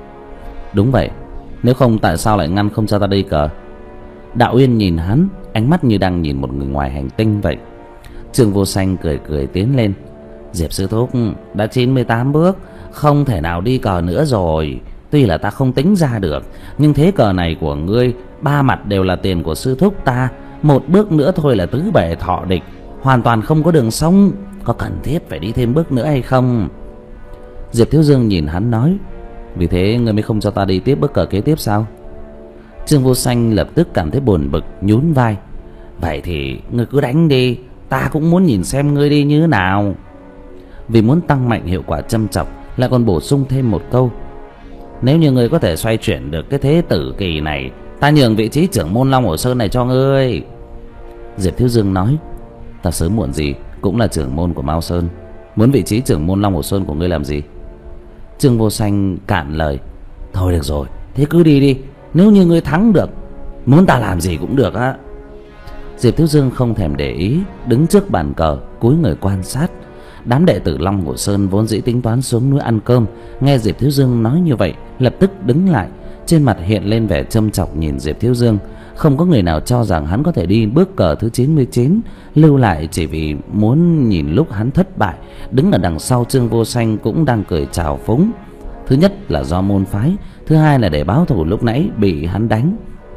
Speaker 2: Đúng vậy, nếu không tại sao lại ngăn không cho ta đi cờ? Đạo Uyên nhìn hắn, ánh mắt như đang nhìn một người ngoài hành tinh vậy. Trương Vô Sanh cười cười tiến lên. Diệp sư thúc, đã chín mươi tám bước, không thể nào đi cờ nữa rồi. Tuy là ta không tính ra được, nhưng thế cờ này của ngươi, ba mặt đều là tiền của sư thúc ta. Một bước nữa thôi là tứ bề thọ địch, hoàn toàn không có đường sống. Có cần thiết phải đi thêm bước nữa hay không? Diệp Thiếu Dương nhìn hắn nói: vì thế ngươi mới không cho ta đi tiếp bước cờ kế tiếp sao? Trương Vô Sanh lập tức cảm thấy buồn bực, nhún vai: vậy thì ngươi cứ đánh đi, ta cũng muốn nhìn xem ngươi đi như thế nào. Vì muốn tăng mạnh hiệu quả châm chọc, lại còn bổ sung thêm một câu: nếu như ngươi có thể xoay chuyển được cái thế tử kỳ này, ta nhường vị trí trưởng môn Long Hồ Sơn này cho ngươi. Diệp Thiếu Dương nói: ta sớm muộn gì cũng là trưởng môn của Mao Sơn, muốn vị trí trưởng môn Long Hồ Sơn của ngươi làm gì? Trương Vô Sanh cạn lời: thôi được rồi, thế cứ đi đi, nếu như ngươi thắng được, muốn ta làm gì cũng được á. Diệp Thiếu Dương không thèm để ý, đứng trước bàn cờ cúi người quan sát. Đám đệ tử Long Hồ Sơn vốn dĩ tính toán xuống núi ăn cơm, nghe Diệp Thiếu Dương nói như vậy lập tức đứng lại, trên mặt hiện lên vẻ châm chọc nhìn Diệp Thiếu Dương. Không có người nào cho rằng hắn có thể đi bước cờ thứ chín mươi chín, lưu lại chỉ vì muốn nhìn lúc hắn thất bại. Đứng ở đằng sau Trương Vô Sanh cũng đang cười chào phúng. Thứ nhất là do môn phái, thứ hai là để báo thù lúc nãy bị hắn đánh.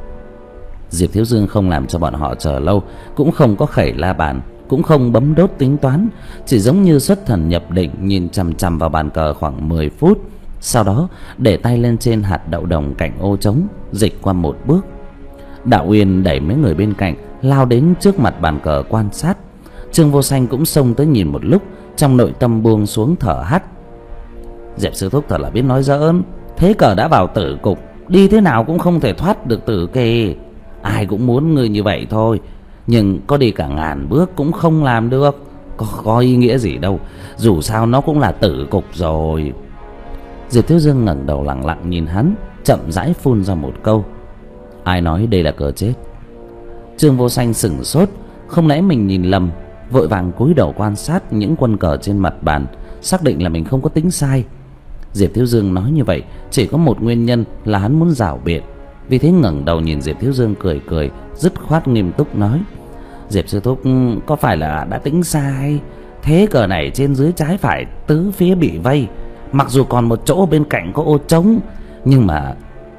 Speaker 2: Diệp Thiếu Dương không làm cho bọn họ chờ lâu, cũng không có khẩy la bàn, cũng không bấm đốt tính toán, chỉ giống như xuất thần nhập định nhìn chằm chằm vào bàn cờ khoảng mười phút. Sau đó để tay lên trên hạt đậu đồng cạnh ô trống, dịch qua một bước. Đạo Uyên đẩy mấy người bên cạnh lao đến trước mặt bàn cờ quan sát. Trương Vô Sanh cũng xông tới nhìn một lúc, trong nội tâm buông xuống thở hắt. Diệp sư thúc thật là biết nói giỡn, thế cờ đã vào tử cục, đi thế nào cũng không thể thoát được tử kỳ. Ai cũng muốn người như vậy thôi, nhưng có đi cả ngàn bước cũng không làm được, có, có ý nghĩa gì đâu, dù sao nó cũng là tử cục rồi. Diệp Thiếu Dương ngẩng đầu lặng lặng nhìn hắn, chậm rãi phun ra một câu: ai nói đây là cờ chết? Trương Vô Sanh sửng sốt, không lẽ mình nhìn lầm, vội vàng cúi đầu quan sát những quân cờ trên mặt bàn, xác định là mình không có tính sai. Diệp Thiếu Dương nói như vậy chỉ có một nguyên nhân là hắn muốn rảo biện, vì thế ngẩng đầu nhìn Diệp Thiếu Dương cười cười, dứt khoát nghiêm túc nói: Diệp sư thúc có phải là đã tính sai? Thế cờ này trên dưới trái phải tứ phía bị vây, mặc dù còn một chỗ bên cạnh có ô trống, nhưng mà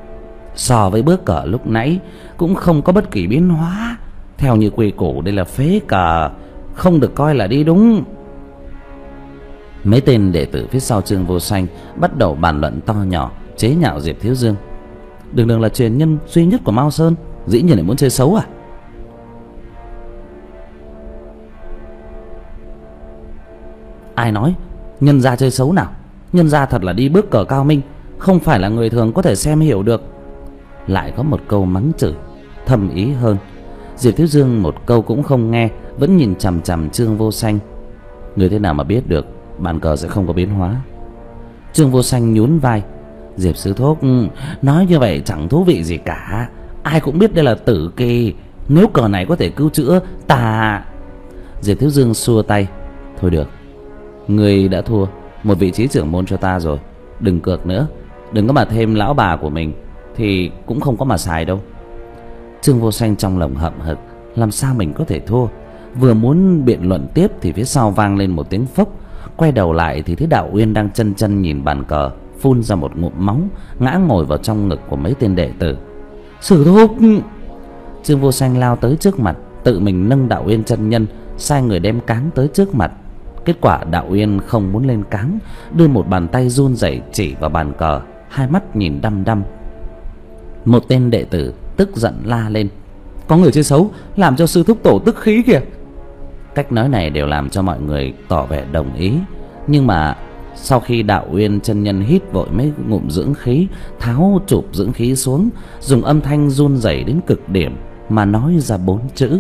Speaker 2: so với bước cờ lúc nãy cũng không có bất kỳ biến hóa. Theo như quy củ đây là phế cờ, không được coi là đi đúng. Mấy tên đệ tử phía sau Trương Vô Sanh bắt đầu bàn luận to nhỏ, chế nhạo Diệp Thiếu Dương. Đường đường là truyền nhân duy nhất của Mao Sơn, dĩ nhiên lại muốn chơi xấu à? Ai nói nhân gia chơi xấu nào? Nhân gia thật là đi bước cờ cao minh, không phải là người thường có thể xem hiểu được. Lại có một câu mắng chửi thâm ý hơn. Diệp Thiếu Dương một câu cũng không nghe, vẫn nhìn chằm chằm Trương Vô Sanh. Người thế nào mà biết được bàn cờ sẽ không có biến hóa? Trương Vô Sanh nhún vai: Diệp sư thúc nói như vậy chẳng thú vị gì cả, ai cũng biết đây là tử kỳ, nếu cờ này có thể cứu chữa ta. Diệp Thiếu Dương xua tay: thôi được, người đã thua một vị trí trưởng môn cho ta rồi, đừng cược nữa, đừng có mà thêm lão bà của mình thì cũng không có mà xài đâu. Trương Vô Sanh trong lòng hậm hực, làm sao mình có thể thua? Vừa muốn biện luận tiếp thì phía sau vang lên một tiếng phốc. Quay đầu lại thì thấy Đạo Uyên đang chân chân nhìn bàn cờ, phun ra một ngụm máu, ngã ngồi vào trong ngực của mấy tên đệ tử. Sư thúc! Trương Vô Sanh lao tới trước mặt, tự mình nâng Đạo Uyên chân nhân, sai người đem cáng tới trước mặt. Kết quả Đạo Uyên không muốn lên cáng, đưa một bàn tay run rẩy chỉ vào bàn cờ, hai mắt nhìn đăm đăm. Một tên đệ tử tức giận la lên: có người chơi xấu, làm cho sư thúc tổ tức khí kìa. Cách nói này đều làm cho mọi người tỏ vẻ đồng ý. Nhưng mà sau khi Đạo Uyên chân nhân hít vội mấy ngụm dưỡng khí, tháo chụp dưỡng khí xuống, dùng âm thanh run rẩy đến cực điểm mà nói ra bốn chữ: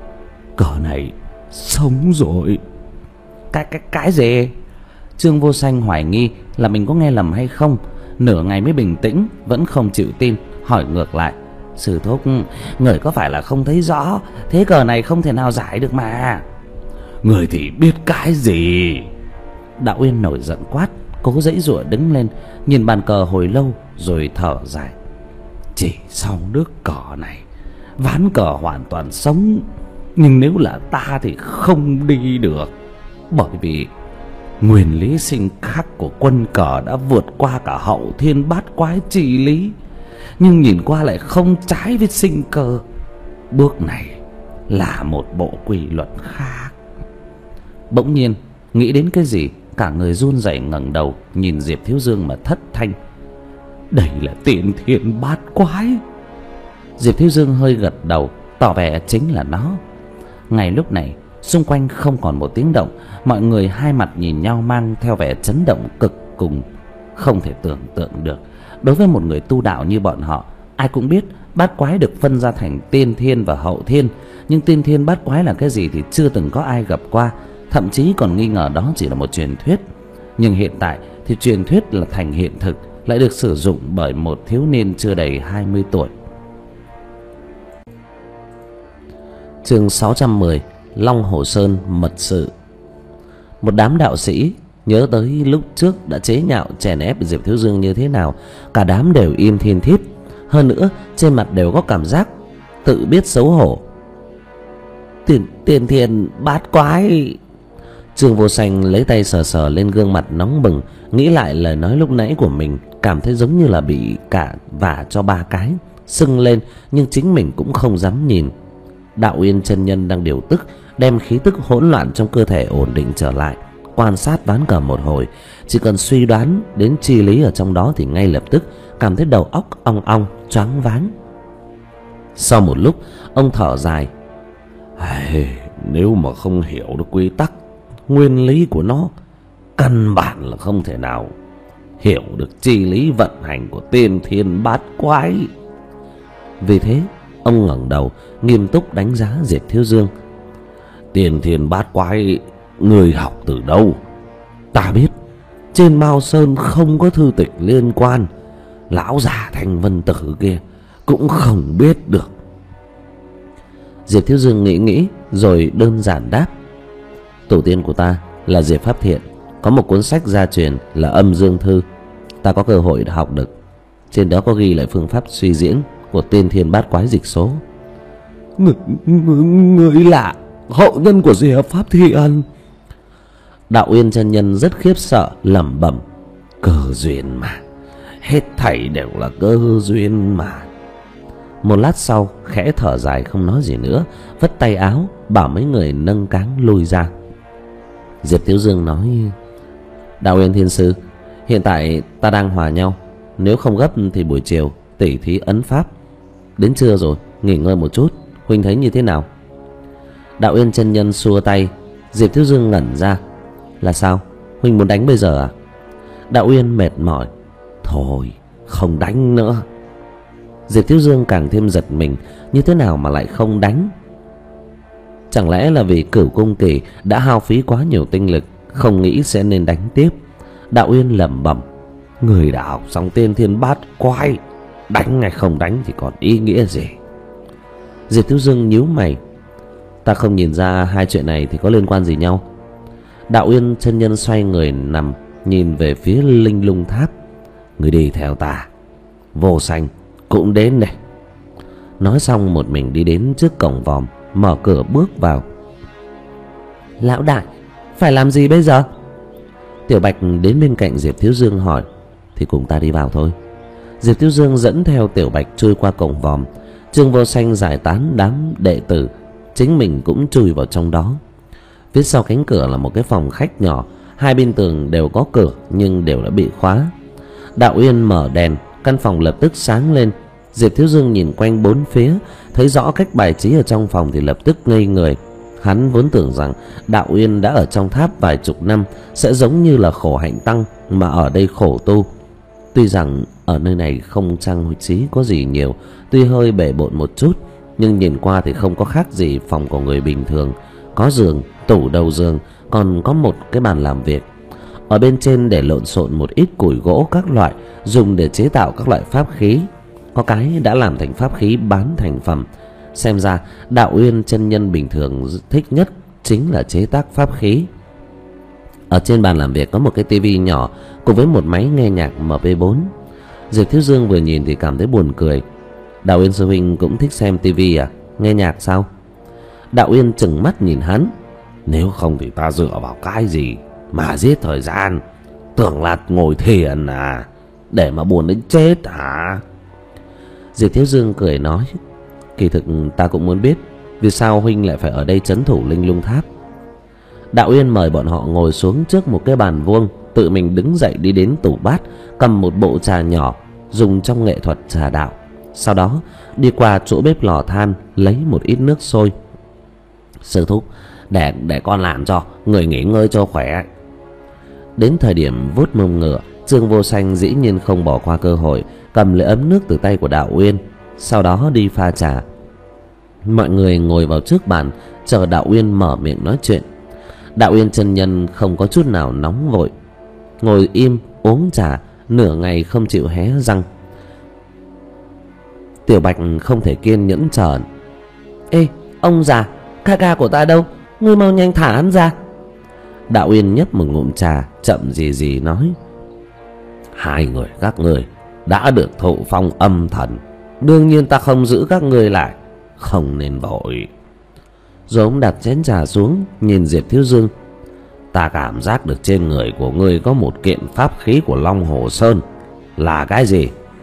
Speaker 2: cờ này sống rồi. Cái cái cái gì? Trương Vô Sanh hoài nghi là mình có nghe lầm hay không, nửa ngày mới bình tĩnh, vẫn không chịu tin, hỏi ngược lại: sư thúc, người có phải là không thấy rõ? Thế cờ này không thể nào giải được mà. Người thì biết cái gì? Đạo Uyên nổi giận quát, cố giãy giụa đứng lên, nhìn bàn cờ hồi lâu rồi thở dài: chỉ sau nước cờ này, ván cờ hoàn toàn sống, nhưng nếu là ta thì không đi được, bởi vì nguyên lý sinh khắc của quân cờ đã vượt qua cả hậu thiên bát quái chi lý, nhưng nhìn qua lại không trái với sinh cơ. Bước này là một bộ quy luật khác. Bỗng nhiên nghĩ đến cái gì, cả người run rẩy ngẩng đầu nhìn Diệp Thiếu Dương mà thất thanh: đây là tiên thiên bát quái. Diệp Thiếu Dương hơi gật đầu, tỏ vẻ chính là nó. Ngay lúc này Xung quanh không còn một tiếng động. Mọi người hai mặt nhìn nhau mang theo vẻ chấn động cực cùng không thể tưởng tượng được. Đối với một người tu đạo như bọn họ, ai cũng biết bát quái được phân ra thành tiên thiên và hậu thiên, nhưng tiên thiên bát quái là cái gì thì chưa từng có ai gặp qua, thậm chí còn nghi ngờ đó chỉ là một truyền thuyết. Nhưng hiện tại thì truyền thuyết là thành hiện thực, lại được sử dụng bởi một thiếu niên chưa đầy hai mươi tuổi. Chương sáu trăm mười: Long Hồ Sơn mật sự. Một đám đạo sĩ nhớ tới lúc trước đã chế nhạo chèn ép Diệp Thiếu Dương như thế nào, cả đám đều im thiên thít, hơn nữa trên mặt đều có cảm giác tự biết xấu hổ. Tiền tiền thiên bát quái. Trương Vô Sanh lấy tay sờ sờ lên gương mặt nóng bừng, nghĩ lại lời nói lúc nãy của mình, cảm thấy giống như là bị cả vả cho ba cái, sưng lên nhưng chính mình cũng không dám nhìn. Đạo Uyên chân nhân đang điều tức, đem khí tức hỗn loạn trong cơ thể ổn định trở lại, quan sát ván cờ một hồi, chỉ cần suy đoán đến chi lý ở trong đó thì ngay lập tức cảm thấy đầu óc ong ong, choáng váng. Sau một lúc, ông thở dài. Nếu mà không hiểu được quy tắc, nguyên lý của nó, căn bản là không thể nào hiểu được chi lý vận hành của tiên thiên bát quái. Vì thế, ông ngẩng đầu, nghiêm túc đánh giá Diệp Thiếu Dương. Tiên thiên bát quái, người học từ đâu? Ta biết, trên Mao Sơn không có thư tịch liên quan. Lão già Thanh Vân Tử kia cũng không biết được. Diệp Thiếu Dương nghĩ nghĩ rồi đơn giản đáp. Tổ tiên của ta là Diệp Pháp Thiện, có một cuốn sách gia truyền là Âm Dương Thư. Ta có cơ hội học được. Trên đó có ghi lại phương pháp suy diễn của tiên thiên bát quái dịch số. Người, người, người lạ, hậu nhân của Diệp Pháp Thiện. Đạo Uyên chân nhân rất khiếp sợ, lẩm bẩm. Cơ duyên mà, hết thảy đều là cơ duyên mà. Một lát sau khẽ thở dài không nói gì nữa, vất tay áo bảo mấy người nâng cáng lui ra. Diệp Thiếu Dương nói: Đạo Uyên thiên sư, hiện tại ta đang hòa nhau, nếu không gấp thì buổi chiều tỉ thí ấn pháp. Đến trưa rồi, nghỉ ngơi một chút, huynh thấy như thế nào? Đạo Uyên chân nhân xua tay. Diệp Thiếu Dương ngẩn ra. Là sao? Huynh muốn đánh bây giờ à? Đạo Uyên mệt mỏi. Thôi, không đánh nữa. Diệp Thiếu Dương càng thêm giật mình, như thế nào mà lại không đánh? Chẳng lẽ là vì Cửu Cung Kỳ đã hao phí quá nhiều tinh lực, không nghĩ sẽ nên đánh tiếp? Đạo Uyên lẩm bẩm. Người đã học xong tiên thiên bát quái, đánh hay không đánh thì còn ý nghĩa gì? Diệp Thiếu Dương nhíu mày. Ta không nhìn ra hai chuyện này thì có liên quan gì nhau. Đạo Uyên chân nhân xoay người nằm, nhìn về phía Linh Lung Tháp. Người đi theo ta. Vô Sanh cũng đến đây. Nói xong một mình đi đến trước cổng vòm, mở cửa bước vào. Lão đại, phải làm gì bây giờ? Tiểu Bạch đến bên cạnh Diệp Thiếu Dương hỏi. Thì cùng ta đi vào thôi. Diệp Thiếu Dương dẫn theo Tiểu Bạch chui qua cổng vòm. Trương Vô Sanh giải tán đám đệ tử, chính mình cũng chui vào trong đó. Phía sau cánh cửa là một cái phòng khách nhỏ, hai bên tường đều có cửa nhưng đều đã bị khóa. Đạo Uyên mở đèn, căn phòng lập tức sáng lên. Diệp Thiếu Dương nhìn quanh bốn phía, thấy rõ cách bài trí ở trong phòng thì lập tức ngây người. Hắn vốn tưởng rằng Đạo Uyên đã ở trong tháp vài chục năm, sẽ giống như là Khổ Hạnh Tăng mà ở đây khổ tu. Tuy rằng ở nơi này không trang trí có gì nhiều, tuy hơi bể bộn một chút, nhưng nhìn qua thì không có khác gì phòng của người bình thường. Có giường, tủ đầu giường, còn có một cái bàn làm việc. Ở bên trên để lộn xộn một ít củi gỗ các loại, dùng để chế tạo các loại pháp khí. Có cái đã làm thành pháp khí bán thành phẩm. Xem ra Đạo Uyên chân nhân bình thường thích nhất chính là chế tác pháp khí. Ở trên bàn làm việc có một cái tivi nhỏ cùng với một máy nghe nhạc em pê bốn. Diệp Thiếu Dương vừa nhìn thì cảm thấy buồn cười. Đạo Uyên sư huynh cũng thích xem tivi à? Nghe nhạc sao? Đạo Uyên trừng mắt nhìn hắn. Nếu không thì ta dựa vào cái gì mà giết thời gian? Tưởng là ngồi thiền à? Để mà buồn đến chết hả? Diệp Thiếu Dương cười nói. Kỳ thực ta cũng muốn biết vì sao huynh lại phải ở đây trấn thủ Linh Lung Tháp. Đạo Uyên mời bọn họ ngồi xuống trước một cái bàn vuông, tự mình đứng dậy đi đến tủ bát, cầm một bộ trà nhỏ dùng trong nghệ thuật trà đạo. Sau đó đi qua chỗ bếp lò than lấy một ít nước sôi. Sư thúc, Để để con làm cho, người nghỉ ngơi cho khỏe. Đến thời điểm vuốt mông ngựa, Trương Vô Sanh dĩ nhiên không bỏ qua cơ hội, cầm lấy ấm nước từ tay của Đạo Uyên, sau đó đi pha trà. Mọi người ngồi vào trước bàn, chờ Đạo Uyên mở miệng nói chuyện. Đạo Uyên chân nhân không có chút nào nóng vội, ngồi im uống trà nửa ngày không chịu hé răng. Tiểu Bạch không thể kiên nhẫn chờ. Ê, ông già, ca ca của ta đâu? Ngươi mau nhanh thả hắn ra. Đạo Uyên nhấp một ngụm trà, chậm gì gì nói: Hai người các ngươi đã được thụ phong âm thần, đương nhiên ta không giữ các ngươi lại, không nên vội. Rồi ông đặt chén trà xuống, nhìn Diệp Thiếu Dương: Ta cảm giác được trên người của ngươi có một kiện pháp khí của Long Hồ Sơn. Là cái gì?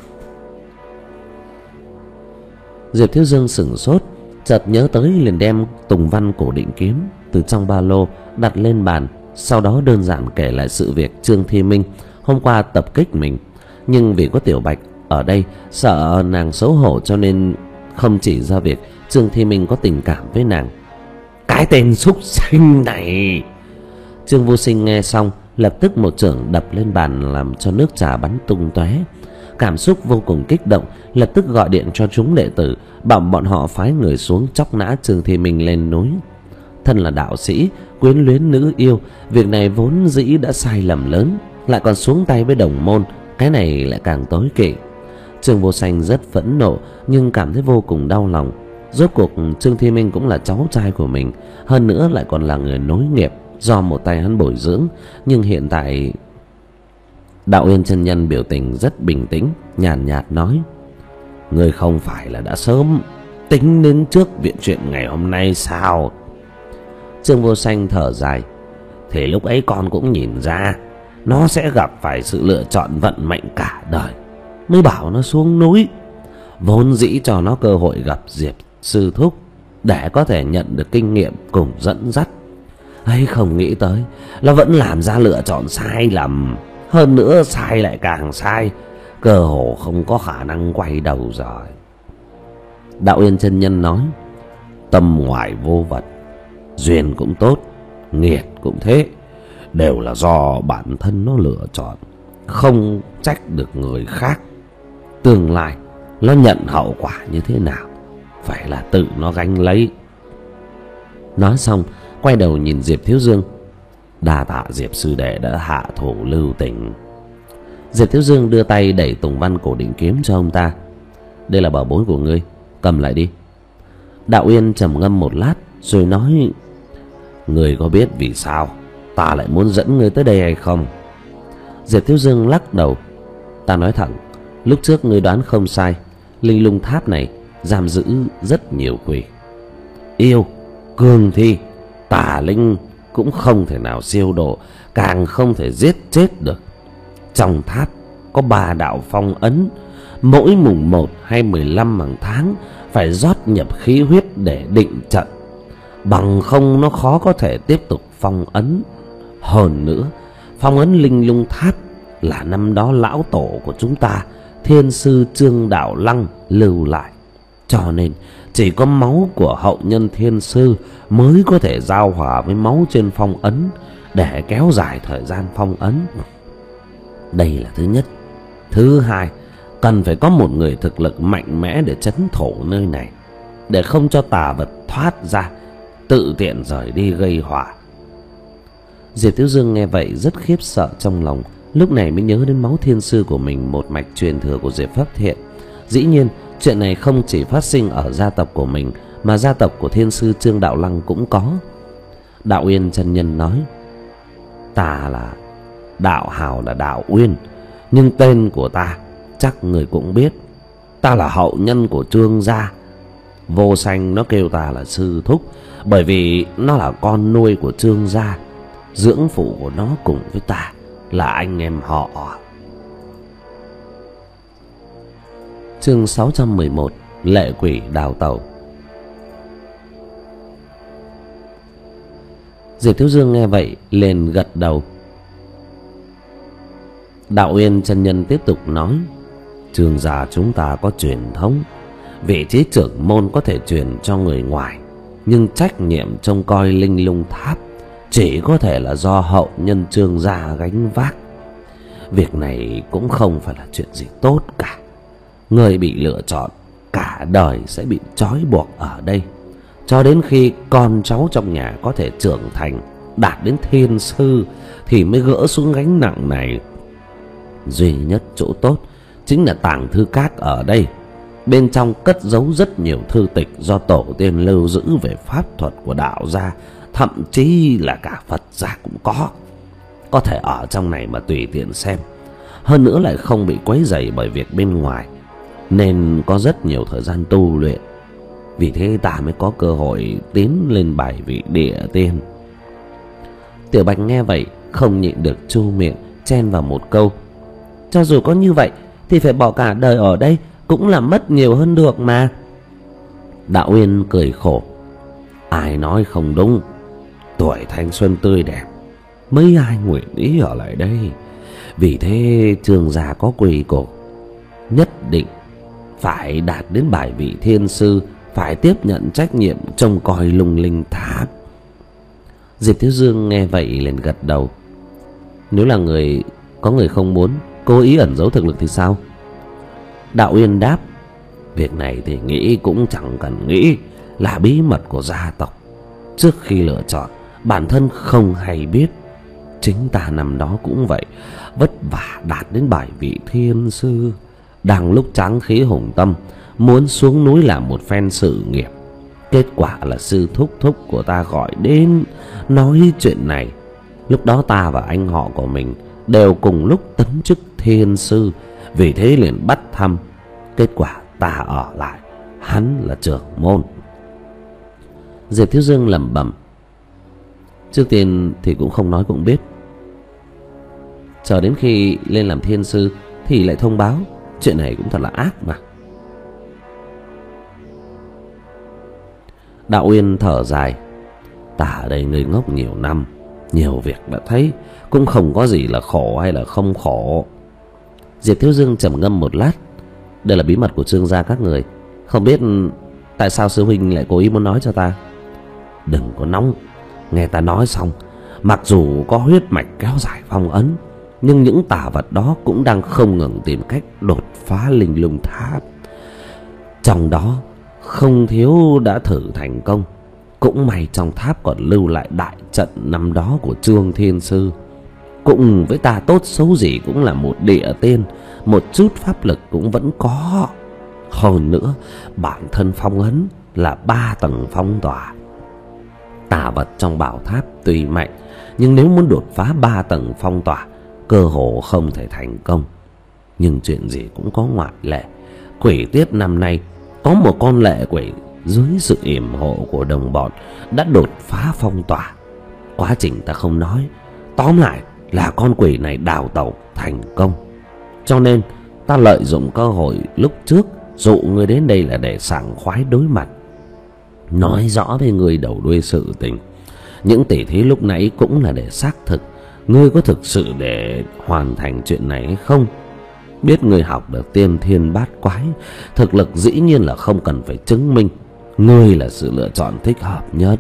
Speaker 2: Diệp Thiếu Dương sửng sốt, chợt nhớ tới liền đem Tùng Văn cổ định kiếm từ trong ba lô đặt lên bàn, sau đó đơn giản kể lại sự việc Trương Thi Minh hôm qua tập kích mình. Nhưng vì có Tiểu Bạch ở đây, sợ nàng xấu hổ cho nên không chỉ ra việc Trương Thi Minh có tình cảm với nàng. Cái tên súc sinh này! Trương Vô Sinh nghe xong lập tức một chưởng đập lên bàn, làm cho nước trà bắn tung tóe. Cảm xúc vô cùng kích động, lập tức gọi điện cho chúng đệ tử, bảo bọn họ phái người xuống chóc nã Trương Thi Minh lên núi. Thân là đạo sĩ, quyến luyến nữ yêu, việc này vốn dĩ đã sai lầm lớn, lại còn xuống tay với đồng môn, cái này lại càng tối kỵ. Trương Vô Sanh rất phẫn nộ, nhưng cảm thấy vô cùng đau lòng. Rốt cuộc Trương Thi Minh cũng là cháu trai của mình, hơn nữa lại còn là người nối nghiệp do một tay hắn bồi dưỡng. Nhưng hiện tại Đạo Uyên chân nhân biểu tình rất bình tĩnh, nhàn nhạt, nhạt nói: Ngươi không phải là đã sớm tính đến trước viện chuyện ngày hôm nay sao? Trương Vô Sanh thở dài: Thì lúc ấy con cũng nhìn ra nó sẽ gặp phải sự lựa chọn vận mệnh cả đời, mới bảo nó xuống núi. Vốn dĩ cho nó cơ hội gặp Diệp sư thúc để có thể nhận được kinh nghiệm cùng dẫn dắt, ấy không nghĩ tới nó vẫn làm ra lựa chọn sai lầm. Hơn nữa sai lại càng sai, cơ hồ không có khả năng quay đầu rồi. Đạo Uyên chân nhân nói: Tâm ngoại vô vật, duyên cũng tốt, nghiệt cũng thế, đều là do bản thân nó lựa chọn, không trách được người khác. Tương lai nó nhận hậu quả như thế nào phải là tự nó gánh lấy. Nói xong quay đầu nhìn Diệp Thiếu Dương: Đa tạ Diệp sư đệ đã hạ thủ lưu tình. Diệp Thiếu Dương đưa tay đẩy Tùng Văn cổ định kiếm cho ông ta: Đây là bảo bối của ngươi, cầm lại đi. Đạo Uyên trầm ngâm một lát rồi nói: Ngươi có biết vì sao ta lại muốn dẫn ngươi tới đây hay không? Diệp Thiếu Dương lắc đầu: Ta nói thẳng, lúc trước ngươi đoán không sai, Linh Lung Tháp này giam giữ rất nhiều quỷ. Yêu, cường thi, tà linh cũng không thể nào siêu độ, càng không thể giết chết được. Trong tháp có ba đạo phong ấn, mỗi mùng một hay mười lăm hàng tháng phải rót nhập khí huyết để định trận, bằng không nó khó có thể tiếp tục phong ấn. Hơn nữa, phong ấn Linh Lung Tháp là năm đó lão tổ của chúng ta, Thiên sư Trương Đạo Lăng lưu lại, cho nên chỉ có máu của hậu nhân thiên sư mới có thể giao hòa với máu trên phong ấn để kéo dài thời gian phong ấn. Đây là thứ nhất. Thứ hai, cần phải có một người thực lực mạnh mẽ để trấn thủ nơi này, để không cho tà vật thoát ra tự tiện rời đi gây họa. Diệp Thiếu Dương nghe vậy rất khiếp sợ trong lòng, lúc này mới nhớ đến máu thiên sư của mình, một mạch truyền thừa của Diệp Pháp Thiện. Dĩ nhiên chuyện này không chỉ phát sinh ở gia tộc của mình, mà gia tộc của thiên sư Trương Đạo Lăng cũng có. Đạo Uyên chân nhân nói: Ta là đạo hào là Đạo Uyên, nhưng tên của ta chắc người cũng biết. Ta là hậu nhân của Trương gia. Vô Sanh nó kêu ta là sư thúc, bởi vì nó là con nuôi của Trương gia. Dưỡng phụ của nó cùng với ta là anh em họ. Chương sáu trăm mười một: Lệ quỷ đào tẩu. Diệp Thiếu Dương nghe vậy liền gật đầu. Đạo Uyên chân nhân tiếp tục nói: Trương gia chúng ta có truyền thống, vị trí trưởng môn có thể truyền cho người ngoài, nhưng trách nhiệm trông coi linh lung tháp chỉ có thể là do hậu nhân Trương gia gánh vác. Việc này cũng không phải là chuyện gì tốt cả. Người bị lựa chọn cả đời sẽ bị trói buộc ở đây cho đến khi con cháu trong nhà có thể trưởng thành, đạt đến thiên sư thì mới gỡ xuống gánh nặng này. Duy nhất chỗ tốt chính là tàng thư các ở đây. Bên trong cất giấu rất nhiều thư tịch do tổ tiên lưu giữ về pháp thuật của đạo gia, thậm chí là cả Phật gia cũng có. Có thể ở trong này mà tùy tiện xem. Hơn nữa lại không bị quấy rầy bởi việc bên ngoài, nên có rất nhiều thời gian tu luyện. Vì thế ta mới có cơ hội tiến lên bài vị địa tiên. Tiểu Bạch nghe vậy không nhịn được chu miệng chen vào một câu: cho dù có như vậy thì phải bỏ cả đời ở đây cũng là mất nhiều hơn được mà. Đạo Uyên cười khổ: ai nói không đúng. Tuổi thanh xuân tươi đẹp, mấy ai nguyện ý ở lại đây. Vì thế Trương gia có quy củ, nhất định phải đạt đến bài vị thiên sư, phải tiếp nhận trách nhiệm trông coi lung linh tháp. Diệp Thiếu Dương nghe vậy liền gật đầu. Nếu là người có người không muốn, cố ý ẩn giấu thực lực thì sao? Đạo Uyên đáp: việc này thì nghĩ cũng chẳng cần nghĩ, là bí mật của gia tộc. Trước khi lựa chọn, bản thân không hay biết. Chính ta năm đó cũng vậy, vất vả đạt đến bài vị thiên sư, đang lúc tráng khí hùng tâm, muốn xuống núi làm một phen sự nghiệp. Kết quả là sư thúc thúc của ta gọi đến nói chuyện này. Lúc đó ta và anh họ của mình đều cùng lúc tấn chức thiên sư, vì thế liền bắt thăm. Kết quả ta ở lại, hắn là trưởng môn. Diệp Thiếu Dương lẩm bẩm: trước tiên thì cũng không nói cũng biết, chờ đến khi lên làm thiên sư thì lại thông báo. Chuyện này cũng thật là ác mà. Đạo Uyên thở dài: ta ở đây ngây ngốc nhiều năm, nhiều việc đã thấy, cũng không có gì là khổ hay là không khổ. Diệp Thiếu Dương trầm ngâm một lát: đây là bí mật của Trương gia các người, không biết tại sao sư huynh lại cố ý muốn nói cho ta. Đừng có nóng, nghe ta nói xong. Mặc dù có huyết mạch kéo dài phong ấn, nhưng những tà vật đó cũng đang không ngừng tìm cách đột phá linh lung tháp. Trong đó không thiếu đã thử thành công. Cũng may trong tháp còn lưu lại đại trận năm đó của Trương Thiên Sư. Cùng với ta tốt xấu gì cũng là một địa tiên, một chút pháp lực cũng vẫn có. Hơn nữa bản thân phong ấn là ba tầng phong tỏa. Tà vật trong bảo tháp tuy mạnh, nhưng nếu muốn đột phá ba tầng phong tỏa, cơ hồ không thể thành công. Nhưng chuyện gì cũng có ngoại lệ. Quỷ tiết năm nay có một con lệ quỷ dưới sự yểm hộ của đồng bọn đã đột phá phong tỏa. Quá trình ta không nói, tóm lại là con quỷ này đào tẩu thành công. Cho nên ta lợi dụng cơ hội lúc trước dụ người đến đây là để sảng khoái đối mặt, nói rõ với người đầu đuôi sự tình. Những tỉ thí lúc nãy cũng là để xác thực ngươi có thực sự để hoàn thành chuyện này hay không. Biết ngươi học được tiên thiên bát quái, thực lực dĩ nhiên là không cần phải chứng minh, ngươi là sự lựa chọn thích hợp nhất.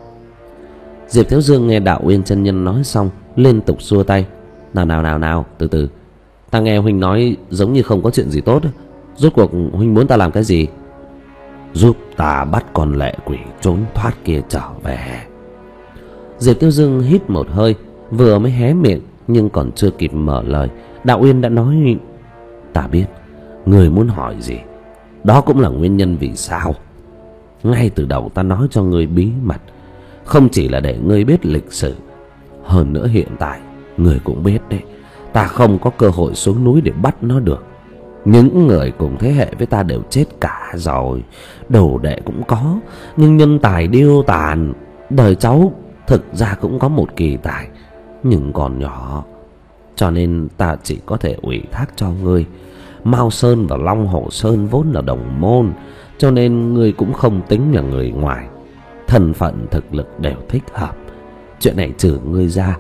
Speaker 2: Diệp Thiếu Dương nghe Đạo Uyên chân nhân nói xong, liên tục xua tay: nào nào nào nào, từ từ, ta nghe huynh nói giống như không có chuyện gì tốt. Rốt cuộc huynh muốn ta làm cái gì? Giúp ta bắt con lệ quỷ trốn thoát kia trở về. Diệp Tiêu Dương hít một hơi, vừa mới hé miệng nhưng còn chưa kịp mở lời, Đạo Uyên đã nói: ta biết người muốn hỏi gì, đó cũng là nguyên nhân vì sao ngay từ đầu ta nói cho ngươi bí mật, không chỉ là để ngươi biết lịch sử. Hơn nữa hiện tại ngươi cũng biết đấy, ta không có cơ hội xuống núi để bắt nó được. Những người cùng thế hệ với ta đều chết cả rồi, đồ đệ cũng có, nhưng nhân tài điêu tàn. Đời cháu thực ra cũng có một kỳ tài, nhưng còn nhỏ, cho nên ta chỉ có thể ủy thác cho ngươi. Mao Sơn và Long Hổ Sơn vốn là đồng môn, cho nên ngươi cũng không tính là người ngoài. Thân phận thực lực đều thích hợp, chuyện này trừ ngươi ra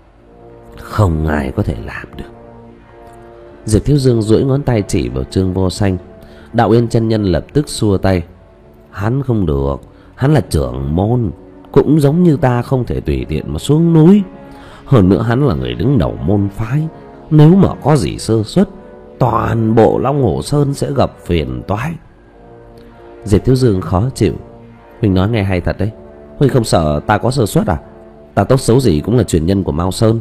Speaker 2: không ai có thể làm được. Diệp Thiếu Dương duỗi ngón tay chỉ vào Trương Vô Sanh. Đạo Uyên chân nhân lập tức xua tay: hắn không được, Hắn là trưởng môn, cũng giống như ta không thể tùy tiện mà xuống núi. Hơn nữa hắn là người đứng đầu môn phái, nếu mà có gì sơ suất, toàn bộ Long Hồ Sơn sẽ gặp phiền toái. Diệp Thiếu Dương khó chịu. Huynh nói nghe hay thật đấy. Huynh không sợ ta có sơ suất à? Ta tốt xấu gì cũng là truyền nhân của Mao Sơn.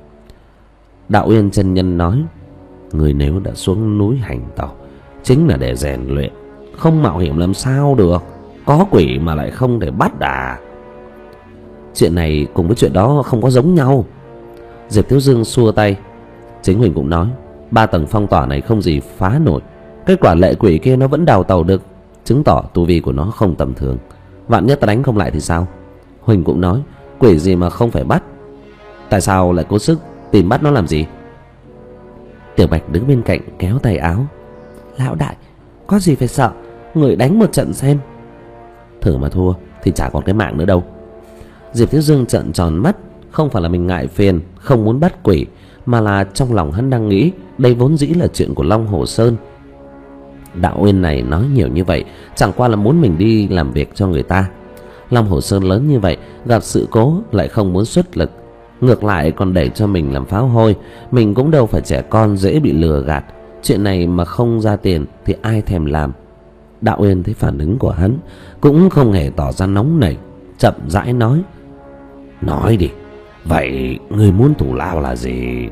Speaker 2: Đạo Uyên chân nhân nói, người nếu đã xuống núi hành tẩu chính là để rèn luyện, không mạo hiểm làm sao được. Có quỷ mà lại không thể bắt à? Chuyện này cùng với chuyện đó không có giống nhau. Diệp Thiếu Dương xua tay. Chính Huỳnh cũng nói, ba tầng phong tỏa này không gì phá nổi. Kết quả lệ quỷ kia nó vẫn đào tàu được, chứng tỏ tu vi của nó không tầm thường. Vạn nhất ta đánh không lại thì sao? Huỳnh cũng nói, quỷ gì mà không phải bắt. Tại sao lại cố sức tìm bắt nó làm gì? Tiểu Bạch đứng bên cạnh kéo tay áo. Lão đại, có gì phải sợ, người đánh một trận xem. Thử mà thua thì chả còn cái mạng nữa đâu. Diệp Thiếu Dương trợn tròn mắt. Không phải là mình ngại phiền, không muốn bắt quỷ, mà là trong lòng hắn đang nghĩ đây vốn dĩ là chuyện của Long Hồ Sơn. Đạo Uyên này nói nhiều như vậy chẳng qua là muốn mình đi làm việc cho người ta. Long Hồ Sơn lớn như vậy, gặp sự cố lại không muốn xuất lực, ngược lại còn đẩy cho mình làm pháo hôi. Mình cũng đâu phải trẻ con dễ bị lừa gạt. Chuyện này mà không ra tiền thì ai thèm làm. Đạo Uyên thấy phản ứng của hắn cũng không hề tỏ ra nóng nảy, chậm rãi nói, nói đi, vậy ngươi muốn thủ lao là gì?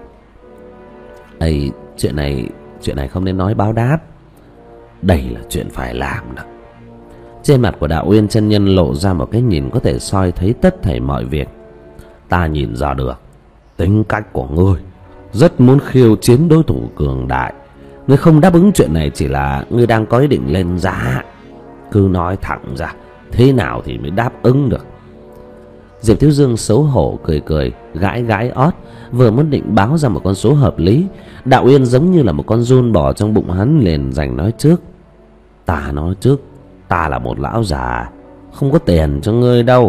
Speaker 2: Ây, chuyện này chuyện này không nên nói báo đáp. Đây là chuyện phải làm đó. Trên mặt của Đạo Uyên chân nhân lộ ra một cái nhìn có thể soi thấy tất thảy mọi việc. Ta nhìn ra được tính cách của ngươi rất muốn khiêu chiến đối thủ cường đại. Ngươi không đáp ứng chuyện này chỉ là ngươi đang có ý định lên giá. Cứ nói thẳng ra, thế nào thì mới đáp ứng được. Diệp Thiếu Dương xấu hổ cười cười, gãi gãi ót, vừa muốn định báo ra một con số hợp lý. Đạo Uyên giống như là một con giun bò trong bụng hắn, liền giành nói trước. Ta nói trước, ta là một lão già, không có tiền cho ngươi đâu.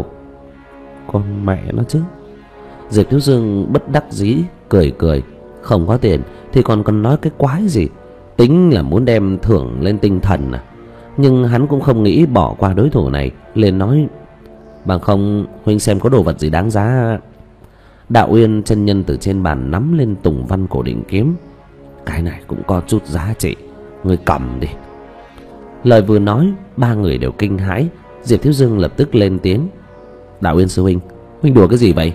Speaker 2: Con mẹ nó chứ. Diệp Thiếu Dương bất đắc dĩ cười cười, không có tiền thì còn còn nói cái quái gì. Tính là muốn đem thưởng lên tinh thần à? Nhưng hắn cũng không nghĩ bỏ qua đối thủ này, liền nói, bằng không huynh xem có đồ vật gì đáng giá. Đạo Uyên chân nhân từ trên bàn nắm lên tùng văn cổ định kiếm. Cái này cũng có chút giá trị, ngươi cầm đi. Lời vừa nói, ba người đều kinh hãi. Diệp Thiếu Dương lập tức lên tiếng. Đạo Uyên sư huynh, huynh đùa cái gì vậy?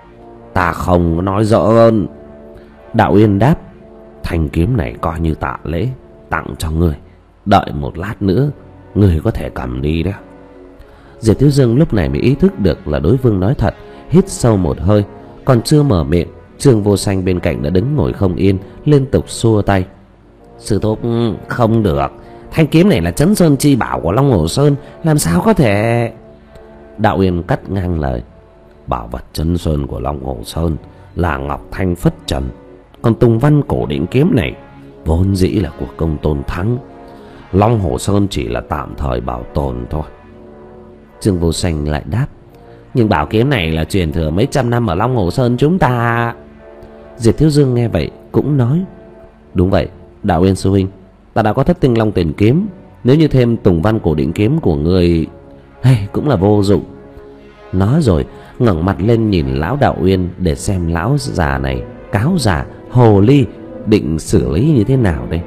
Speaker 2: Ta không nói giỡn. Đạo Uyên đáp, thanh kiếm này coi như tạ lễ, tặng cho ngươi. Đợi một lát nữa ngươi có thể cầm đi đó. Diệp Thiếu Dương lúc này mới ý thức được là đối phương nói thật, hít sâu một hơi. Còn chưa mở miệng, Trương Vô Sanh bên cạnh đã đứng ngồi không yên, liên tục xua tay. Sư thúc, không được, thanh kiếm này là Trấn Sơn chi bảo của Long Hồ Sơn, làm sao có thể. Đạo Uyên cắt ngang lời. Bảo vật Trấn Sơn của Long Hồ Sơn là Ngọc Thanh Phất Trần, còn tùng văn cổ định kiếm này vốn dĩ là của Công Tôn Thắng. Long Hồ Sơn chỉ là tạm thời bảo tồn thôi. Trương Vô Sanh lại đáp, nhưng bảo kiếm này là truyền thừa mấy trăm năm ở Long Hồ Sơn chúng ta. Diệp Thiếu Dương nghe vậy cũng nói, đúng vậy, Đạo Uyên sư huynh, ta đã có Thất Tinh Long Tiền kiếm, nếu như thêm tùng văn cổ định kiếm của người, hey, cũng là vô dụng. Nói rồi ngẩng mặt lên nhìn lão Đạo Uyên để xem lão già này cáo già hồ ly định xử lý như thế nào đây.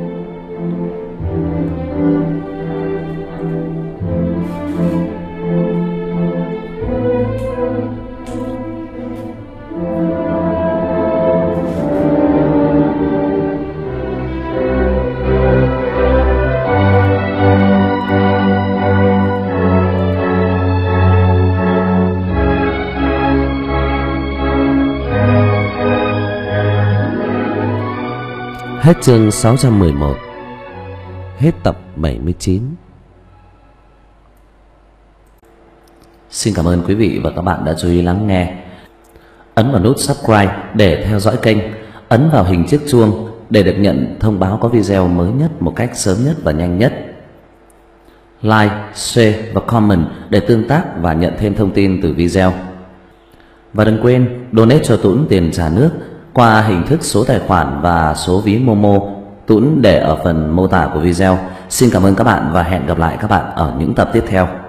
Speaker 2: Hết chương sáu trăm mười một. Hết tập bảy mươi chín. Xin cảm ơn quý vị và các bạn đã chú ý lắng nghe. Ấn vào nút subscribe để theo dõi kênh. Ấn vào hình chiếc chuông để được nhận thông báo có video mới nhất một cách sớm nhất và nhanh nhất. Like, share và comment để tương tác và nhận thêm thông tin từ video. Và đừng quên donate cho Tuấn tiền trả nước qua hình thức số tài khoản và số ví Momo, Tuấn để ở phần mô tả của video. Xin cảm ơn các bạn và hẹn gặp lại các bạn ở những tập tiếp theo.